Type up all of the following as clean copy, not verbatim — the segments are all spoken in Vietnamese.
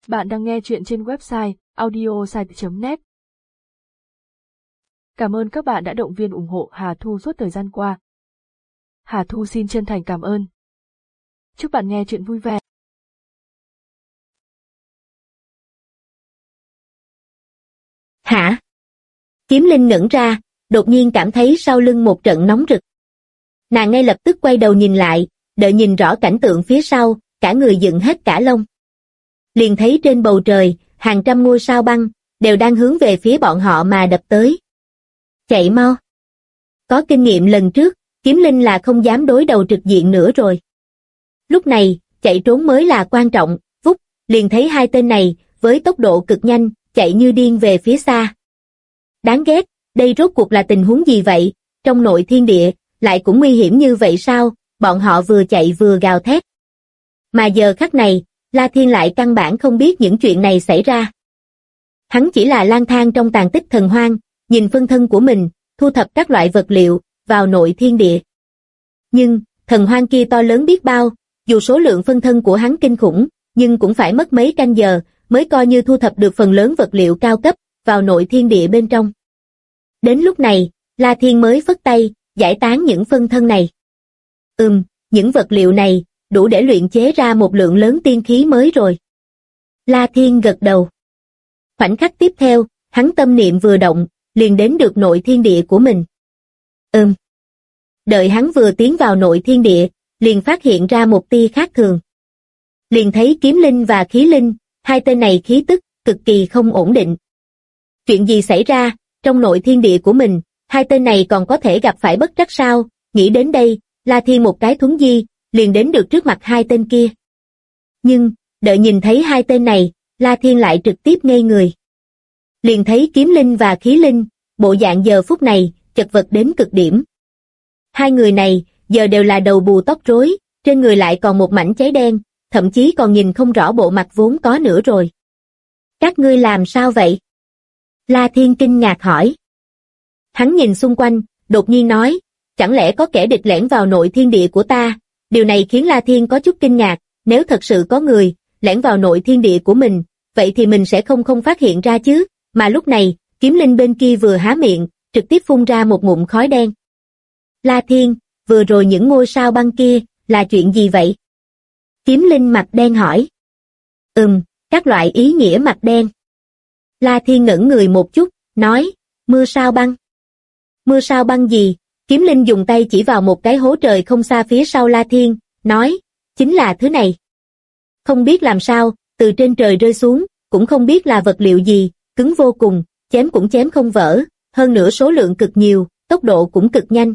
Bạn đang nghe chuyện trên website audiosite.net. Cảm ơn các bạn đã động viên ủng hộ Hà Thu suốt thời gian qua. Hà Thu xin chân thành cảm ơn. Chúc bạn nghe chuyện vui vẻ. Hả? Kiếm Linh ngẩn ra, đột nhiên cảm thấy sau lưng một trận nóng rực. Nàng ngay lập tức quay đầu nhìn lại, đợi nhìn rõ cảnh tượng phía sau, cả người dựng hết cả lông. Liền thấy trên bầu trời, hàng trăm ngôi sao băng, đều đang hướng về phía bọn họ mà đập tới. Chạy mau! Có kinh nghiệm lần trước, Kiếm Linh là không dám đối đầu trực diện nữa rồi. Lúc này, chạy trốn mới là quan trọng, vút, liền thấy hai tên này, với tốc độ cực nhanh, chạy như điên về phía xa. Đáng ghét, đây rốt cuộc là tình huống gì vậy, trong nội thiên địa, lại cũng nguy hiểm như vậy sao, bọn họ vừa chạy vừa gào thét. Mà giờ khắc này, La Thiên lại căn bản không biết những chuyện này xảy ra. Hắn chỉ là lang thang trong tàn tích thần hoang, nhìn phân thân của mình, thu thập các loại vật liệu, vào nội thiên địa. Nhưng, thần hoang kia to lớn biết bao, dù số lượng phân thân của hắn kinh khủng, nhưng cũng phải mất mấy canh giờ, mới coi như thu thập được phần lớn vật liệu cao cấp, vào nội thiên địa bên trong. Đến lúc này, La Thiên mới phất tay, giải tán những phân thân này. Những vật liệu này, đủ để luyện chế ra một lượng lớn tiên khí mới rồi. La Thiên gật đầu. Khoảnh khắc tiếp theo, hắn tâm niệm vừa động, liền đến được nội thiên địa của mình. Đợi hắn vừa tiến vào nội thiên địa, liền phát hiện ra một tia khác thường. Liền thấy Kiếm Linh và Khí Linh, hai tên này khí tức, cực kỳ không ổn định. Chuyện gì xảy ra, trong nội thiên địa của mình, hai tên này còn có thể gặp phải bất trắc sao? Nghĩ đến đây, La Thiên một cái thuấn di, liền đến được trước mặt hai tên kia. Nhưng, đợi nhìn thấy hai tên này, La Thiên lại trực tiếp ngây người. Liền thấy Kiếm Linh và Khí Linh, bộ dạng giờ phút này, chật vật đến cực điểm. Hai người này, giờ đều là đầu bù tóc rối, trên người lại còn một mảnh cháy đen, thậm chí còn nhìn không rõ bộ mặt vốn có nữa rồi. Các ngươi làm sao vậy? La Thiên kinh ngạc hỏi. Hắn nhìn xung quanh, đột nhiên nói, chẳng lẽ có kẻ địch lẻn vào nội thiên địa của ta? Điều này khiến La Thiên có chút kinh ngạc, nếu thật sự có người lẻn vào nội thiên địa của mình, vậy thì mình sẽ không phát hiện ra chứ, mà lúc này, Kiếm Linh bên kia vừa há miệng, trực tiếp phun ra một ngụm khói đen. La Thiên, vừa rồi những ngôi sao băng kia, là chuyện gì vậy? Kiếm Linh mặt đen hỏi. Các loại ý nghĩa mặt đen. La Thiên ngẩn người một chút, nói, mưa sao băng. Mưa sao băng gì? Kiếm Linh dùng tay chỉ vào một cái hố trời không xa phía sau La Thiên, nói, chính là thứ này. Không biết làm sao, từ trên trời rơi xuống, cũng không biết là vật liệu gì, cứng vô cùng, chém cũng chém không vỡ, hơn nữa số lượng cực nhiều, tốc độ cũng cực nhanh.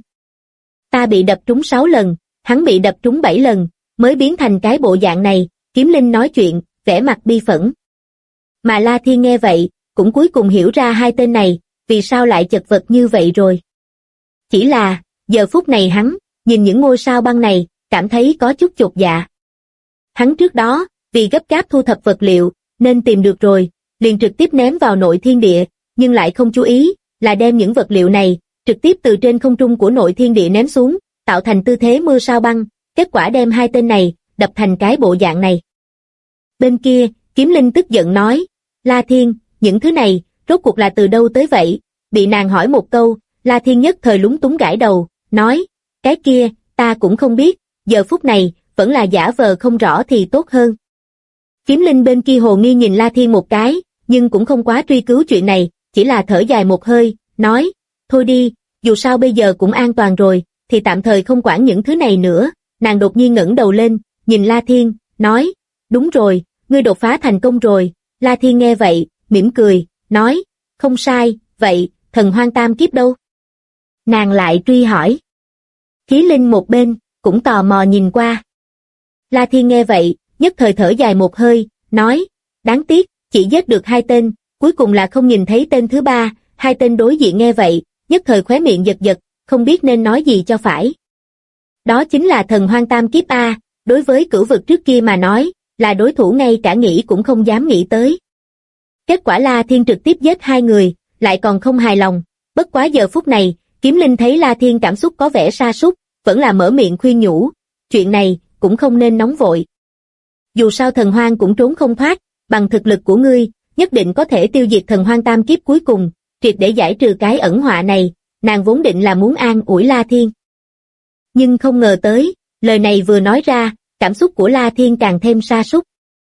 Ta bị đập trúng 6 lần, hắn bị đập trúng 7 lần, mới biến thành cái bộ dạng này. Kiếm Linh nói chuyện, vẻ mặt bi phẫn. Mà La Thiên nghe vậy, cũng cuối cùng hiểu ra hai tên này, vì sao lại chật vật như vậy rồi. Chỉ là, giờ phút này hắn, nhìn những ngôi sao băng này, cảm thấy có chút chột dạ. Hắn trước đó, vì gấp gáp thu thập vật liệu, nên tìm được rồi, liền trực tiếp ném vào nội thiên địa, nhưng lại không chú ý, là đem những vật liệu này, trực tiếp từ trên không trung của nội thiên địa ném xuống, tạo thành tư thế mưa sao băng, kết quả đem hai tên này, đập thành cái bộ dạng này. Bên kia, Kiếm Linh tức giận nói, La Thiên, những thứ này, rốt cuộc là từ đâu tới vậy? Bị nàng hỏi một câu, La Thiên nhất thời lúng túng gãi đầu, nói, cái kia, ta cũng không biết, giờ phút này, vẫn là giả vờ không rõ thì tốt hơn. Kiếm Linh bên kia hồ nghi nhìn La Thiên một cái, nhưng cũng không quá truy cứu chuyện này, chỉ là thở dài một hơi, nói, thôi đi, dù sao bây giờ cũng an toàn rồi, thì tạm thời không quản những thứ này nữa. Nàng đột nhiên ngẩng đầu lên, nhìn La Thiên, nói, đúng rồi, ngươi đột phá thành công rồi. La Thiên nghe vậy, mỉm cười, nói, không sai, vậy, thần hoang tam kiếp đâu? Nàng lại truy hỏi. Khí Linh một bên, cũng tò mò nhìn qua. La Thiên nghe vậy, nhất thời thở dài một hơi, nói, đáng tiếc, chỉ giết được 2 tên, cuối cùng là không nhìn thấy tên thứ 3, hai tên đối diện nghe vậy, nhất thời khóe miệng giật giật, không biết nên nói gì cho phải. Đó chính là thần hoang tam kiếp A, đối với cửu vực trước kia mà nói, là đối thủ ngay cả nghĩ cũng không dám nghĩ tới. Kết quả La Thiên trực tiếp giết 2 người, lại còn không hài lòng, bất quá giờ phút này, Kiếm Linh thấy La Thiên cảm xúc có vẻ sa sút, vẫn là mở miệng khuyên nhủ, chuyện này cũng không nên nóng vội. Dù sao thần hoang cũng trốn không thoát, bằng thực lực của ngươi, nhất định có thể tiêu diệt thần hoang tam kiếp cuối cùng, triệt để giải trừ cái ẩn họa này, nàng vốn định là muốn an ủi La Thiên. Nhưng không ngờ tới, lời này vừa nói ra, cảm xúc của La Thiên càng thêm sa sút.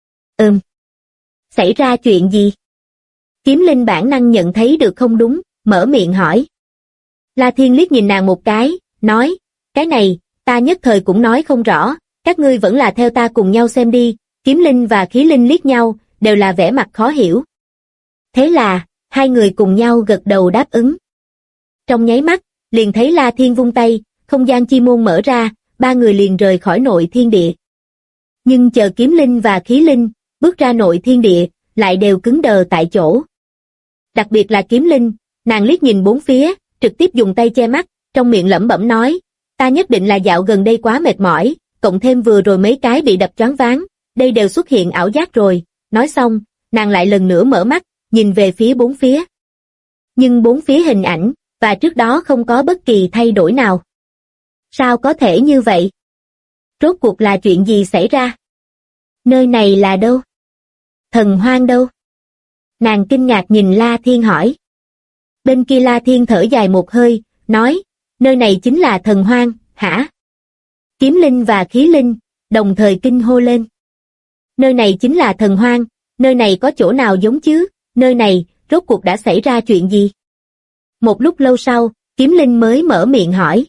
Xảy ra chuyện gì? Kiếm Linh bản năng nhận thấy được không đúng, mở miệng hỏi. La Thiên liếc nhìn nàng một cái, nói, cái này, ta nhất thời cũng nói không rõ, các ngươi vẫn là theo ta cùng nhau xem đi. Kiếm Linh và Khí Linh liếc nhau, đều là vẻ mặt khó hiểu. Thế là, hai người cùng nhau gật đầu đáp ứng. Trong nháy mắt, liền thấy La Thiên vung tay, không gian chi môn mở ra, ba người liền rời khỏi nội thiên địa. Nhưng chờ Kiếm Linh và Khí Linh bước ra nội thiên địa, lại đều cứng đờ tại chỗ. Đặc biệt là Kiếm Linh, nàng liếc nhìn bốn phía, trực tiếp dùng tay che mắt, trong miệng lẩm bẩm nói, ta nhất định là dạo gần đây quá mệt mỏi, cộng thêm vừa rồi mấy cái bị đập choáng váng, đây đều xuất hiện ảo giác rồi. Nói xong, nàng lại lần nữa mở mắt, nhìn về phía bốn phía. Nhưng bốn phía hình ảnh, và trước đó không có bất kỳ thay đổi nào. Sao có thể như vậy? Rốt cuộc là chuyện gì xảy ra? Nơi này là đâu? Thần hoang đâu? Nàng kinh ngạc nhìn La Thiên hỏi. Bên kia La Thiên thở dài một hơi, nói, nơi này chính là thần hoang, hả? Kiếm Linh và Khí Linh đồng thời kinh hô lên. Nơi này chính là thần hoang, nơi này có chỗ nào giống chứ, nơi này, rốt cuộc đã xảy ra chuyện gì? Một lúc lâu sau, Kiếm Linh mới mở miệng hỏi.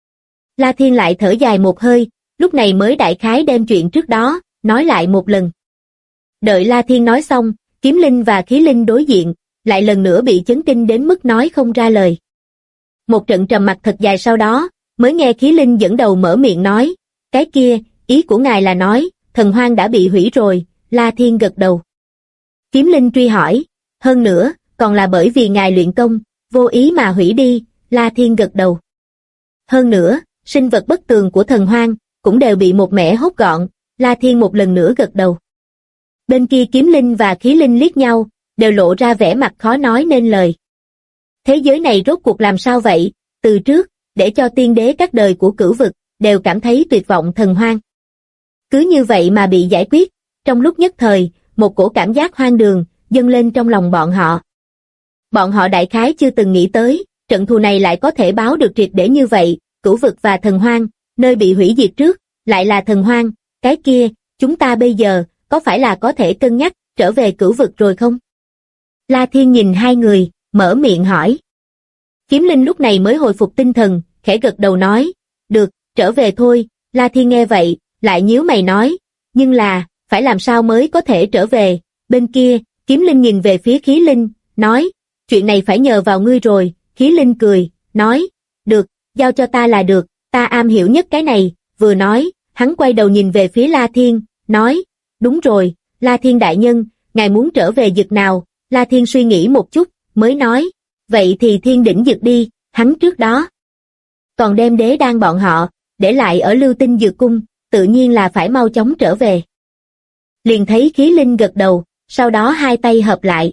La Thiên lại thở dài một hơi, lúc này mới đại khái đem chuyện trước đó, nói lại một lần. Đợi La Thiên nói xong, Kiếm Linh và Khí Linh đối diện, lại lần nữa bị chấn kinh đến mức nói không ra lời. Một trận trầm mặc thật dài sau đó, mới nghe Khí Linh dẫn đầu mở miệng nói, cái kia, ý của ngài là nói, thần hoang đã bị hủy rồi. La Thiên gật đầu. Kiếm Linh truy hỏi, hơn nữa, còn là bởi vì ngài luyện công, vô ý mà hủy đi. La Thiên gật đầu. Hơn nữa, sinh vật bất tường của thần hoang, cũng đều bị một mẻ hốt gọn. La Thiên một lần nữa gật đầu. Bên kia Kiếm Linh và Khí Linh liếc nhau, đều lộ ra vẻ mặt khó nói nên lời. Thế giới này rốt cuộc làm sao vậy? Từ trước, để cho tiên đế các đời của cửu vực, đều cảm thấy tuyệt vọng thần hoang. Cứ như vậy mà bị giải quyết, trong lúc nhất thời, một cổ cảm giác hoang đường, dâng lên trong lòng bọn họ. Bọn họ đại khái chưa từng nghĩ tới, trận thù này lại có thể báo được triệt để như vậy, cửu vực và thần hoang, nơi bị hủy diệt trước, lại là thần hoang, cái kia, chúng ta bây giờ, có phải là có thể cân nhắc, trở về cửu vực rồi không? La Thiên nhìn hai người, mở miệng hỏi. Kiếm Linh lúc này mới hồi phục tinh thần, khẽ gật đầu nói, được, trở về thôi. La Thiên nghe vậy, lại nhíu mày nói, nhưng là, phải làm sao mới có thể trở về? Bên kia, Kiếm Linh nhìn về phía Khí Linh, nói, chuyện này phải nhờ vào ngươi rồi. Khí Linh cười, nói, được, giao cho ta là được, ta am hiểu nhất cái này. Vừa nói, hắn quay đầu nhìn về phía La Thiên, nói, đúng rồi, La Thiên đại nhân, ngài muốn trở về vực nào? La Thiên suy nghĩ một chút, mới nói, vậy thì Thiên Đỉnh vực đi. Hắn trước đó còn đem đế đan bọn họ để lại ở Lưu Tinh Dược Cung, tự nhiên là phải mau chóng trở về. Liền thấy Khí Linh gật đầu, sau đó hai tay hợp lại.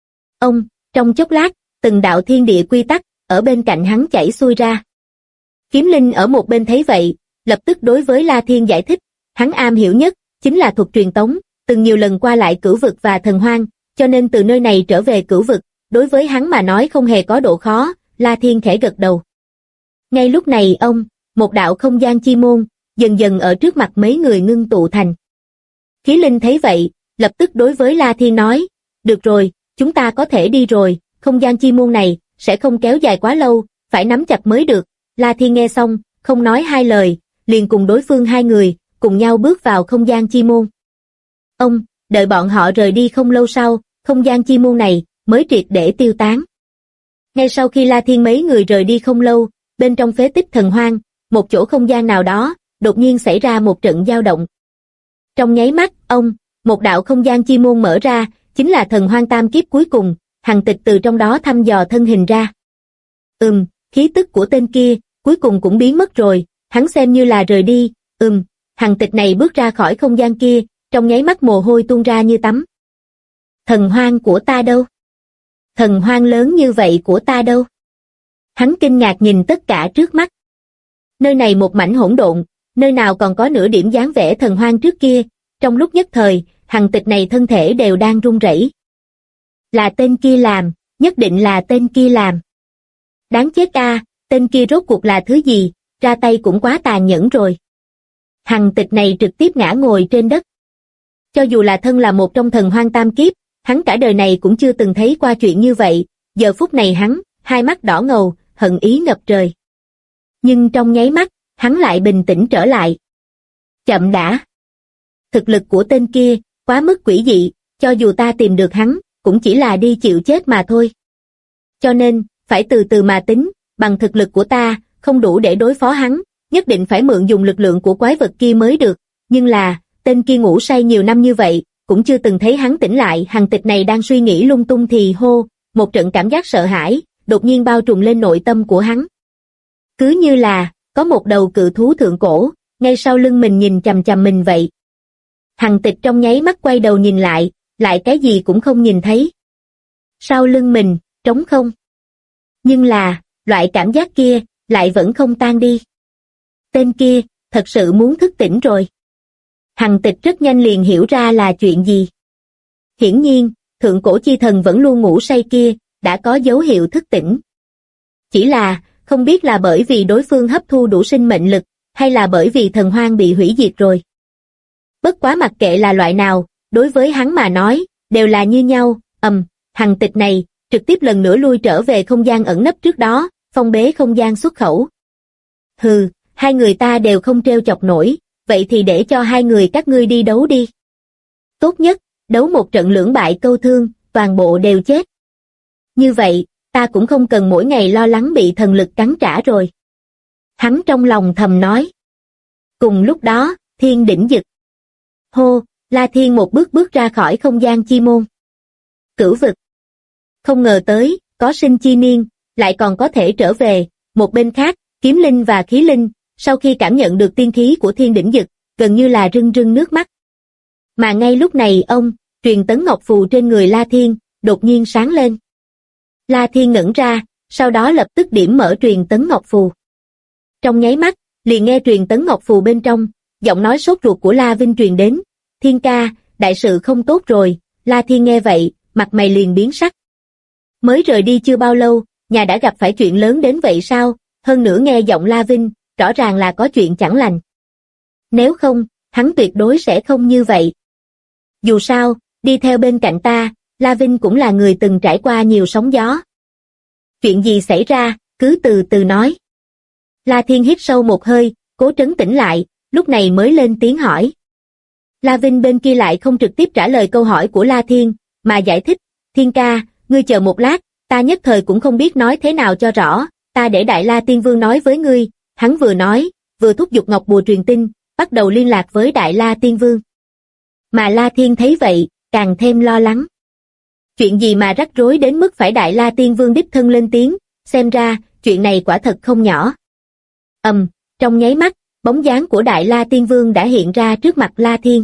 Trong chốc lát, từng đạo thiên địa quy tắc ở bên cạnh hắn chảy xuôi ra. Kiếm Linh ở một bên thấy vậy, lập tức đối với La Thiên giải thích, hắn am hiểu nhất chính là thuật truyền tống, từng nhiều lần qua lại cửu vực và thần hoang, cho nên từ nơi này trở về cửu vực, đối với hắn mà nói không hề có độ khó. La Thiên khẽ gật đầu. Ngay lúc này một đạo không gian chi môn, dần dần ở trước mặt mấy người ngưng tụ thành. Khí Linh thấy vậy, lập tức đối với La Thiên nói, được rồi, chúng ta có thể đi rồi, không gian chi môn này, sẽ không kéo dài quá lâu, phải nắm chặt mới được. La Thiên nghe xong, không nói hai lời, liền cùng đối phương hai người, cùng nhau bước vào không gian chi môn. Đợi bọn họ rời đi không lâu sau, không gian chi môn này, mới triệt để tiêu tán. Ngay sau khi La Thiên mấy người rời đi không lâu, bên trong phế tích thần hoang, một chỗ không gian nào đó, đột nhiên xảy ra một trận dao động. Trong nháy mắt, một đạo không gian chi môn mở ra, chính là thần hoang tam kiếp cuối cùng, Hằng Tịch từ trong đó thăm dò thân hình ra. Khí tức của tên kia, cuối cùng cũng biến mất rồi, hắn xem như là rời đi. Hằng Tịch này bước ra khỏi không gian kia, trong nháy mắt mồ hôi tuôn ra như tắm. Thần hoang của ta đâu? Thần hoang lớn như vậy của ta đâu? Hắn kinh ngạc nhìn tất cả trước mắt. Nơi này một mảnh hỗn độn, nơi nào còn có nửa điểm dáng vẻ thần hoang trước kia, trong lúc nhất thời, Hằng Tịch này thân thể đều đang run rẩy. Là tên kia làm, nhất định là tên kia làm. Đáng chết a, tên kia rốt cuộc là thứ gì, ra tay cũng quá tàn nhẫn rồi. Hằng Tịch này trực tiếp ngã ngồi trên đất. Cho dù là thân là một trong thần hoang tam kiếp, hắn cả đời này cũng chưa từng thấy qua chuyện như vậy, giờ phút này hắn, hai mắt đỏ ngầu, hận ý ngập trời. Nhưng trong nháy mắt, hắn lại bình tĩnh trở lại. Chậm đã. Thực lực của tên kia, quá mức quỷ dị, cho dù ta tìm được hắn, cũng chỉ là đi chịu chết mà thôi. Cho nên, phải từ từ mà tính, bằng thực lực của ta, không đủ để đối phó hắn, nhất định phải mượn dùng lực lượng của quái vật kia mới được. Nhưng là, tên kia ngủ say nhiều năm như vậy, cũng chưa từng thấy hắn tỉnh lại. Hằng Tịch này đang suy nghĩ lung tung thì hô, một trận cảm giác sợ hãi, đột nhiên bao trùm lên nội tâm của hắn. Cứ như là, có một đầu cự thú thượng cổ, ngay sau lưng mình nhìn chằm chằm mình vậy. Hằng Tịch trong nháy mắt quay đầu nhìn lại cái gì cũng không nhìn thấy. Sau lưng mình, trống không. Nhưng là, loại cảm giác kia, lại vẫn không tan đi. Tên kia, thật sự muốn thức tỉnh rồi. Hằng Tịch rất nhanh liền hiểu ra là chuyện gì. Hiển nhiên, thượng cổ chi thần vẫn luôn ngủ say kia, đã có dấu hiệu thức tỉnh. Chỉ là, không biết là bởi vì đối phương hấp thu đủ sinh mệnh lực, hay là bởi vì thần hoang bị hủy diệt rồi. Bất quá mặc kệ là loại nào, đối với hắn mà nói, đều là như nhau. Hằng Tịch này, trực tiếp lần nữa lui trở về không gian ẩn nấp trước đó, phong bế không gian xuất khẩu. Hừ, hai người ta đều không trêu chọc nổi, vậy thì để cho hai người các ngươi đi đấu đi. Tốt nhất, đấu một trận lưỡng bại câu thương, toàn bộ đều chết. Như vậy, ta cũng không cần mỗi ngày lo lắng bị thần lực cắn trả rồi. Hắn trong lòng thầm nói. Cùng lúc đó, thiên đỉnh dực. Hô, La Thiên một bước bước ra khỏi không gian chi môn. Cửu vực. Không ngờ tới, có sinh chi niên, lại còn có thể trở về. Một bên khác, Kiếm Linh và Khí Linh, sau khi cảm nhận được tiên khí của thiên đỉnh dực, gần như là rưng rưng nước mắt. Mà ngay lúc này truyền tấn ngọc phù trên người La Thiên, đột nhiên sáng lên. La Thiên ngẩn ra, sau đó lập tức điểm mở truyền tấn ngọc phù. Trong nháy mắt, liền nghe truyền tấn ngọc phù bên trong, giọng nói sốt ruột của La Vinh truyền đến. Thiên ca, đại sự không tốt rồi. La Thiên nghe vậy, mặt mày liền biến sắc. Mới rời đi chưa bao lâu, nhà đã gặp phải chuyện lớn đến vậy sao? Hơn nữa nghe giọng La Vinh, rõ ràng là có chuyện chẳng lành. Nếu không, hắn tuyệt đối sẽ không như vậy. Dù sao, đi theo bên cạnh ta, La Vinh cũng là người từng trải qua nhiều sóng gió. Chuyện gì xảy ra, cứ từ từ nói. La Thiên hít sâu một hơi, cố trấn tĩnh lại, lúc này mới lên tiếng hỏi. La Vinh bên kia lại không trực tiếp trả lời câu hỏi của La Thiên, mà giải thích. Thiên ca, ngươi chờ một lát, ta nhất thời cũng không biết nói thế nào cho rõ, ta để Đại La Tiên Vương nói với ngươi. Hắn vừa nói, vừa thúc giục ngọc bùa truyền tin, bắt đầu liên lạc với Đại La Tiên Vương. Mà La Thiên thấy vậy, càng thêm lo lắng. Chuyện gì mà rắc rối đến mức phải Đại La Tiên Vương đích thân lên tiếng, xem ra, chuyện này quả thật không nhỏ. Trong nháy mắt, bóng dáng của Đại La Tiên Vương đã hiện ra trước mặt La Thiên.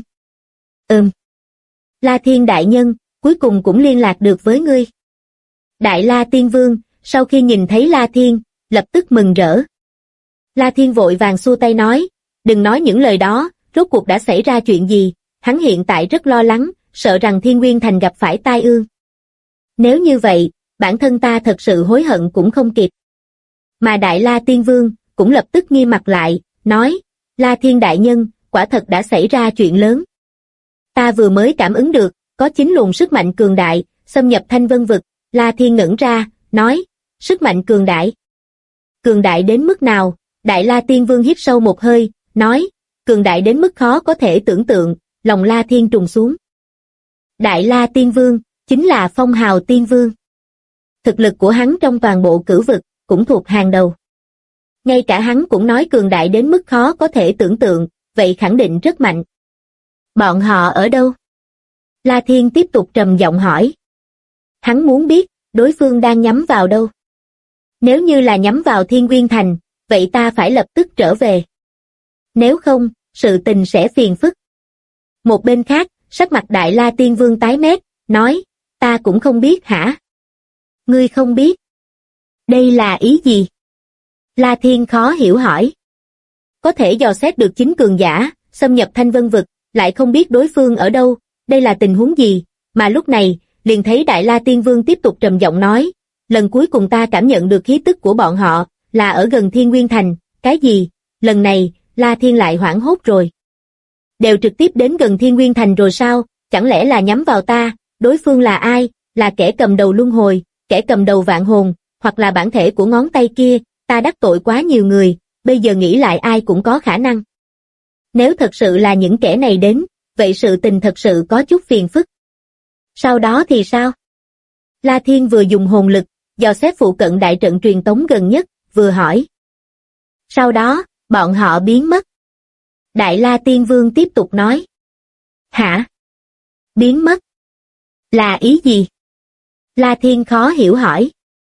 La Thiên đại nhân, cuối cùng cũng liên lạc được với ngươi. Đại La Tiên Vương, sau khi nhìn thấy La Thiên, lập tức mừng rỡ. La Thiên vội vàng xua tay nói, đừng nói những lời đó, rốt cuộc đã xảy ra chuyện gì, hắn hiện tại rất lo lắng, sợ rằng Thiên Nguyên Thành gặp phải tai ương. Nếu như vậy, bản thân ta thật sự hối hận cũng không kịp. Mà Đại La Tiên Vương, cũng lập tức nghiêm mặt lại, nói, La Thiên đại nhân, quả thật đã xảy ra chuyện lớn. Ta vừa mới cảm ứng được, có 9 luồng sức mạnh cường đại, xâm nhập Thanh Vân Vực. La Thiên ngẩn ra, nói, sức mạnh cường đại. Cường đại đến mức nào? Đại La Tiên Vương hít sâu một hơi, nói, cường đại đến mức khó có thể tưởng tượng. Lòng La Thiên trùng xuống. Đại La Tiên Vương, chính là phong hào tiên vương. Thực lực của hắn trong toàn bộ cửu vực, cũng thuộc hàng đầu. Ngay cả hắn cũng nói cường đại đến mức khó có thể tưởng tượng, vậy khẳng định rất mạnh. Bọn họ ở đâu? La Thiên tiếp tục trầm giọng hỏi. Hắn muốn biết, đối phương đang nhắm vào đâu. Nếu như là nhắm vào Thiên Nguyên Thành, vậy ta phải lập tức trở về. Nếu không, sự tình sẽ phiền phức. Một bên khác, sắc mặt Đại La Tiên Vương tái mét, nói, ta cũng không biết hả? Ngươi không biết? Đây là ý gì? La Thiên khó hiểu hỏi. Có thể dò xét được 9 cường giả, xâm nhập Thanh Vân Vực, lại không biết đối phương ở đâu, đây là tình huống gì, mà lúc này, liền thấy Đại La Tiên Vương tiếp tục trầm giọng nói, lần cuối cùng ta cảm nhận được khí tức của bọn họ, là ở gần Thiên Nguyên Thành, cái gì, lần này, La Thiên lại hoảng hốt rồi. Đều trực tiếp đến gần Thiên Nguyên Thành rồi sao, chẳng lẽ là nhắm vào ta, đối phương là ai, là kẻ cầm đầu luân hồi, kẻ cầm đầu vạn hồn, hoặc là bản thể của ngón tay kia, ta đắc tội quá nhiều người, bây giờ nghĩ lại ai cũng có khả năng. Nếu thật sự là những kẻ này đến, vậy sự tình thật sự có chút phiền phức. Sau đó thì sao? La Thiên vừa dùng hồn lực, dò xét phụ cận đại trận truyền tống gần nhất, vừa hỏi. Sau đó, bọn họ biến mất. Đại La Tiên Vương tiếp tục nói. Hả? Biến mất? Là ý gì? La Thiên khó hiểu hỏi.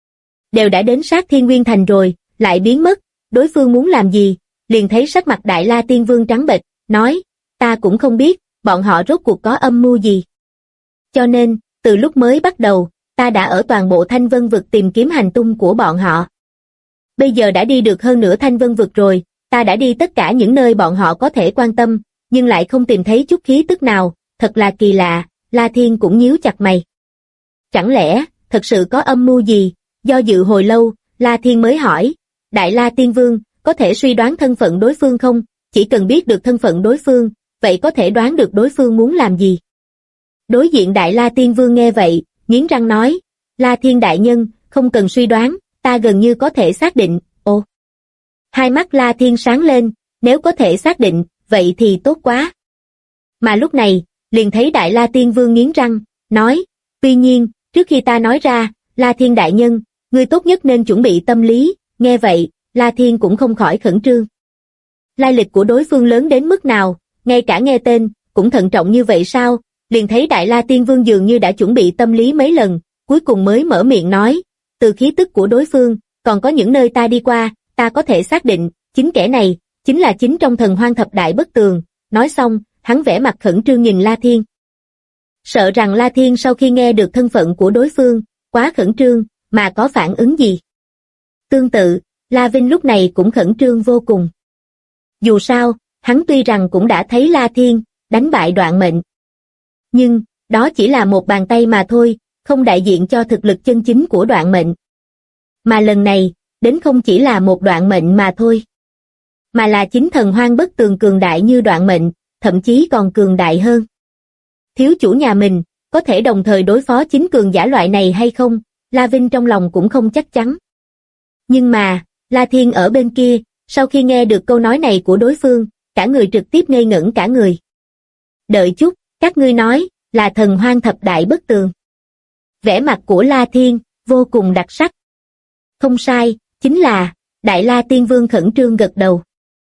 Đều đã đến sát Thiên Nguyên Thành rồi, lại biến mất, đối phương muốn làm gì? Liền thấy sắc mặt Đại La Tiên Vương trắng bệch, nói, ta cũng không biết, bọn họ rốt cuộc có âm mưu gì. Cho nên, từ lúc mới bắt đầu, ta đã ở toàn bộ Thanh Vân Vực tìm kiếm hành tung của bọn họ. Bây giờ đã đi được hơn nửa Thanh Vân Vực rồi, ta đã đi tất cả những nơi bọn họ có thể quan tâm, nhưng lại không tìm thấy chút khí tức nào, thật là kỳ lạ, La Thiên cũng nhíu chặt mày. Chẳng lẽ, thật sự có âm mưu gì? Do dự hồi lâu, La Thiên mới hỏi, Đại La Tiên Vương, có thể suy đoán thân phận đối phương không? Chỉ cần biết được thân phận đối phương, vậy có thể đoán được đối phương muốn làm gì? Đối diện Đại La Tiên Vương nghe vậy, nghiến răng nói, La Thiên đại nhân, không cần suy đoán, ta gần như có thể xác định, ồ. Hai mắt La Thiên sáng lên, nếu có thể xác định, vậy thì tốt quá. Mà lúc này, liền thấy Đại La Tiên Vương nghiến răng, nói, tuy nhiên, trước khi ta nói ra, La Thiên đại nhân, ngươi tốt nhất nên chuẩn bị tâm lý, nghe vậy, La Thiên cũng không khỏi khẩn trương. Lai lịch của đối phương lớn đến mức nào, ngay cả nghe tên, cũng thận trọng như vậy sao, liền thấy Đại La Tiên Vương dường như đã chuẩn bị tâm lý mấy lần, cuối cùng mới mở miệng nói, từ khí tức của đối phương, còn có những nơi ta đi qua, ta có thể xác định, chính kẻ này, chính là chính trong Thần Hoang Thập Đại Bất Tường, nói xong, hắn vẻ mặt khẩn trương nhìn La Thiên. Sợ rằng La Thiên sau khi nghe được thân phận của đối phương, quá khẩn trương, mà có phản ứng gì. Tương tự, La Vinh lúc này cũng khẩn trương vô cùng. Dù sao, hắn tuy rằng cũng đã thấy La Thiên, đánh bại Đoạn Mệnh. Nhưng, đó chỉ là một bàn tay mà thôi, không đại diện cho thực lực chân chính của Đoạn Mệnh. Mà lần này, đến không chỉ là một Đoạn Mệnh mà thôi. Mà là chính Thần Hoang Bất Tường cường đại như Đoạn Mệnh, thậm chí còn cường đại hơn. Thiếu chủ nhà mình, có thể đồng thời đối phó chính cường giả loại này hay không, La Vinh trong lòng cũng không chắc chắn. Nhưng mà, La Thiên ở bên kia, sau khi nghe được câu nói này của đối phương, cả người trực tiếp ngây ngẩn cả người. Đợi chút, các ngươi nói, là Thần Hoang Thập Đại Bất Tường. Vẻ mặt của La Thiên, vô cùng đặc sắc. Không sai, chính là, Đại La Tiên Vương khẩn trương gật đầu.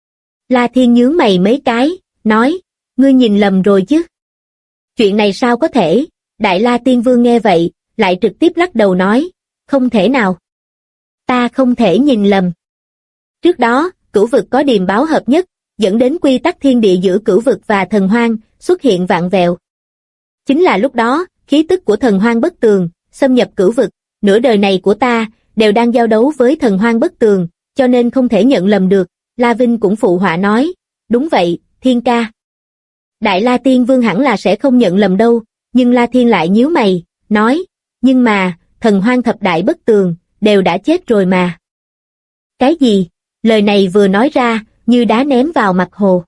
La Thiên nhướng mày mấy cái, nói, ngươi nhìn lầm rồi chứ. Chuyện này sao có thể, Đại La Tiên Vương nghe vậy, lại trực tiếp lắc đầu nói, không thể nào. Ta không thể nhìn lầm. Trước đó, cửu vực có điềm báo hợp nhất, dẫn đến quy tắc thiên địa giữa cửu vực và thần hoang, xuất hiện vạn vẹo. Chính là lúc đó, khí tức của Thần Hoang Bất Tường, xâm nhập cửu vực, nửa đời này của ta, đều đang giao đấu với Thần Hoang Bất Tường, cho nên không thể nhận lầm được, La Vinh cũng phụ họa nói, đúng vậy, Thiên ca. Đại La Tiên Vương hẳn là sẽ không nhận lầm đâu, nhưng La Thiên lại nhíu mày, nói, nhưng mà, Thần Hoang Thập Đại Bất Tường, đều đã chết rồi mà. Cái gì? Lời này vừa nói ra, như đá ném vào mặt hồ.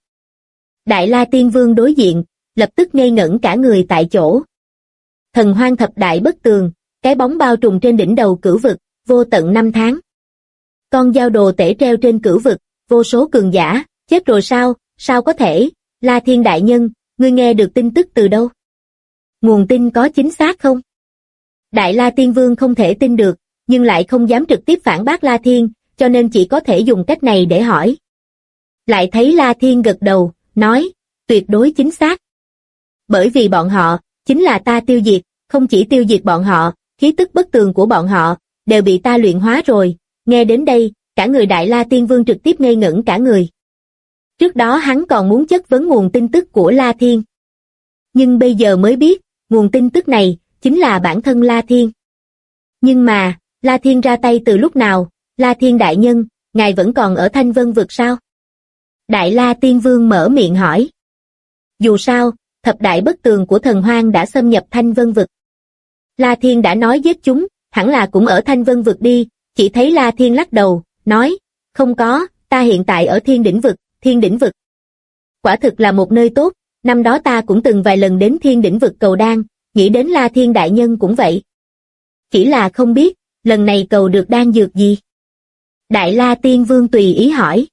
Đại La Tiên Vương đối diện, lập tức ngây ngẩn cả người tại chỗ. Thần Hoang Thập Đại Bất Tường, cái bóng bao trùm trên đỉnh đầu cửu vực, vô tận năm tháng. Con dao đồ tể treo trên cửu vực, vô số cường giả, chết rồi sao, sao có thể, La Thiên đại nhân, ngươi nghe được tin tức từ đâu? Nguồn tin có chính xác không? Đại La Tiên Vương không thể tin được, nhưng lại không dám trực tiếp phản bác La Thiên, cho nên chỉ có thể dùng cách này để hỏi. Lại thấy La Thiên gật đầu, nói, tuyệt đối chính xác. Bởi vì bọn họ, chính là ta tiêu diệt, không chỉ tiêu diệt bọn họ, khí tức bất tường của bọn họ, đều bị ta luyện hóa rồi. Nghe đến đây, cả người Đại La Tiên Vương trực tiếp ngây ngẩn cả người. Trước đó hắn còn muốn chất vấn nguồn tin tức của La Thiên. Nhưng bây giờ mới biết, nguồn tin tức này, chính là bản thân La Thiên. Nhưng mà, La Thiên ra tay từ lúc nào, La Thiên đại nhân, ngài vẫn còn ở Thanh Vân Vực sao? Đại La Tiên Vương mở miệng hỏi. Dù sao, thập đại bất tường của thần hoang đã xâm nhập Thanh Vân Vực. La Thiên đã nói giết chúng, hẳn là cũng ở Thanh Vân Vực đi, chỉ thấy La Thiên lắc đầu, nói, không có, ta hiện tại ở Thiên Đỉnh Vực. Quả thực là một nơi tốt, năm đó ta cũng từng vài lần đến Thiên Đỉnh Vực cầu đan, nghĩ đến La Thiên đại nhân cũng vậy. Chỉ là không biết, lần này cầu được đan dược gì? Đại La Tiên Vương tùy ý hỏi.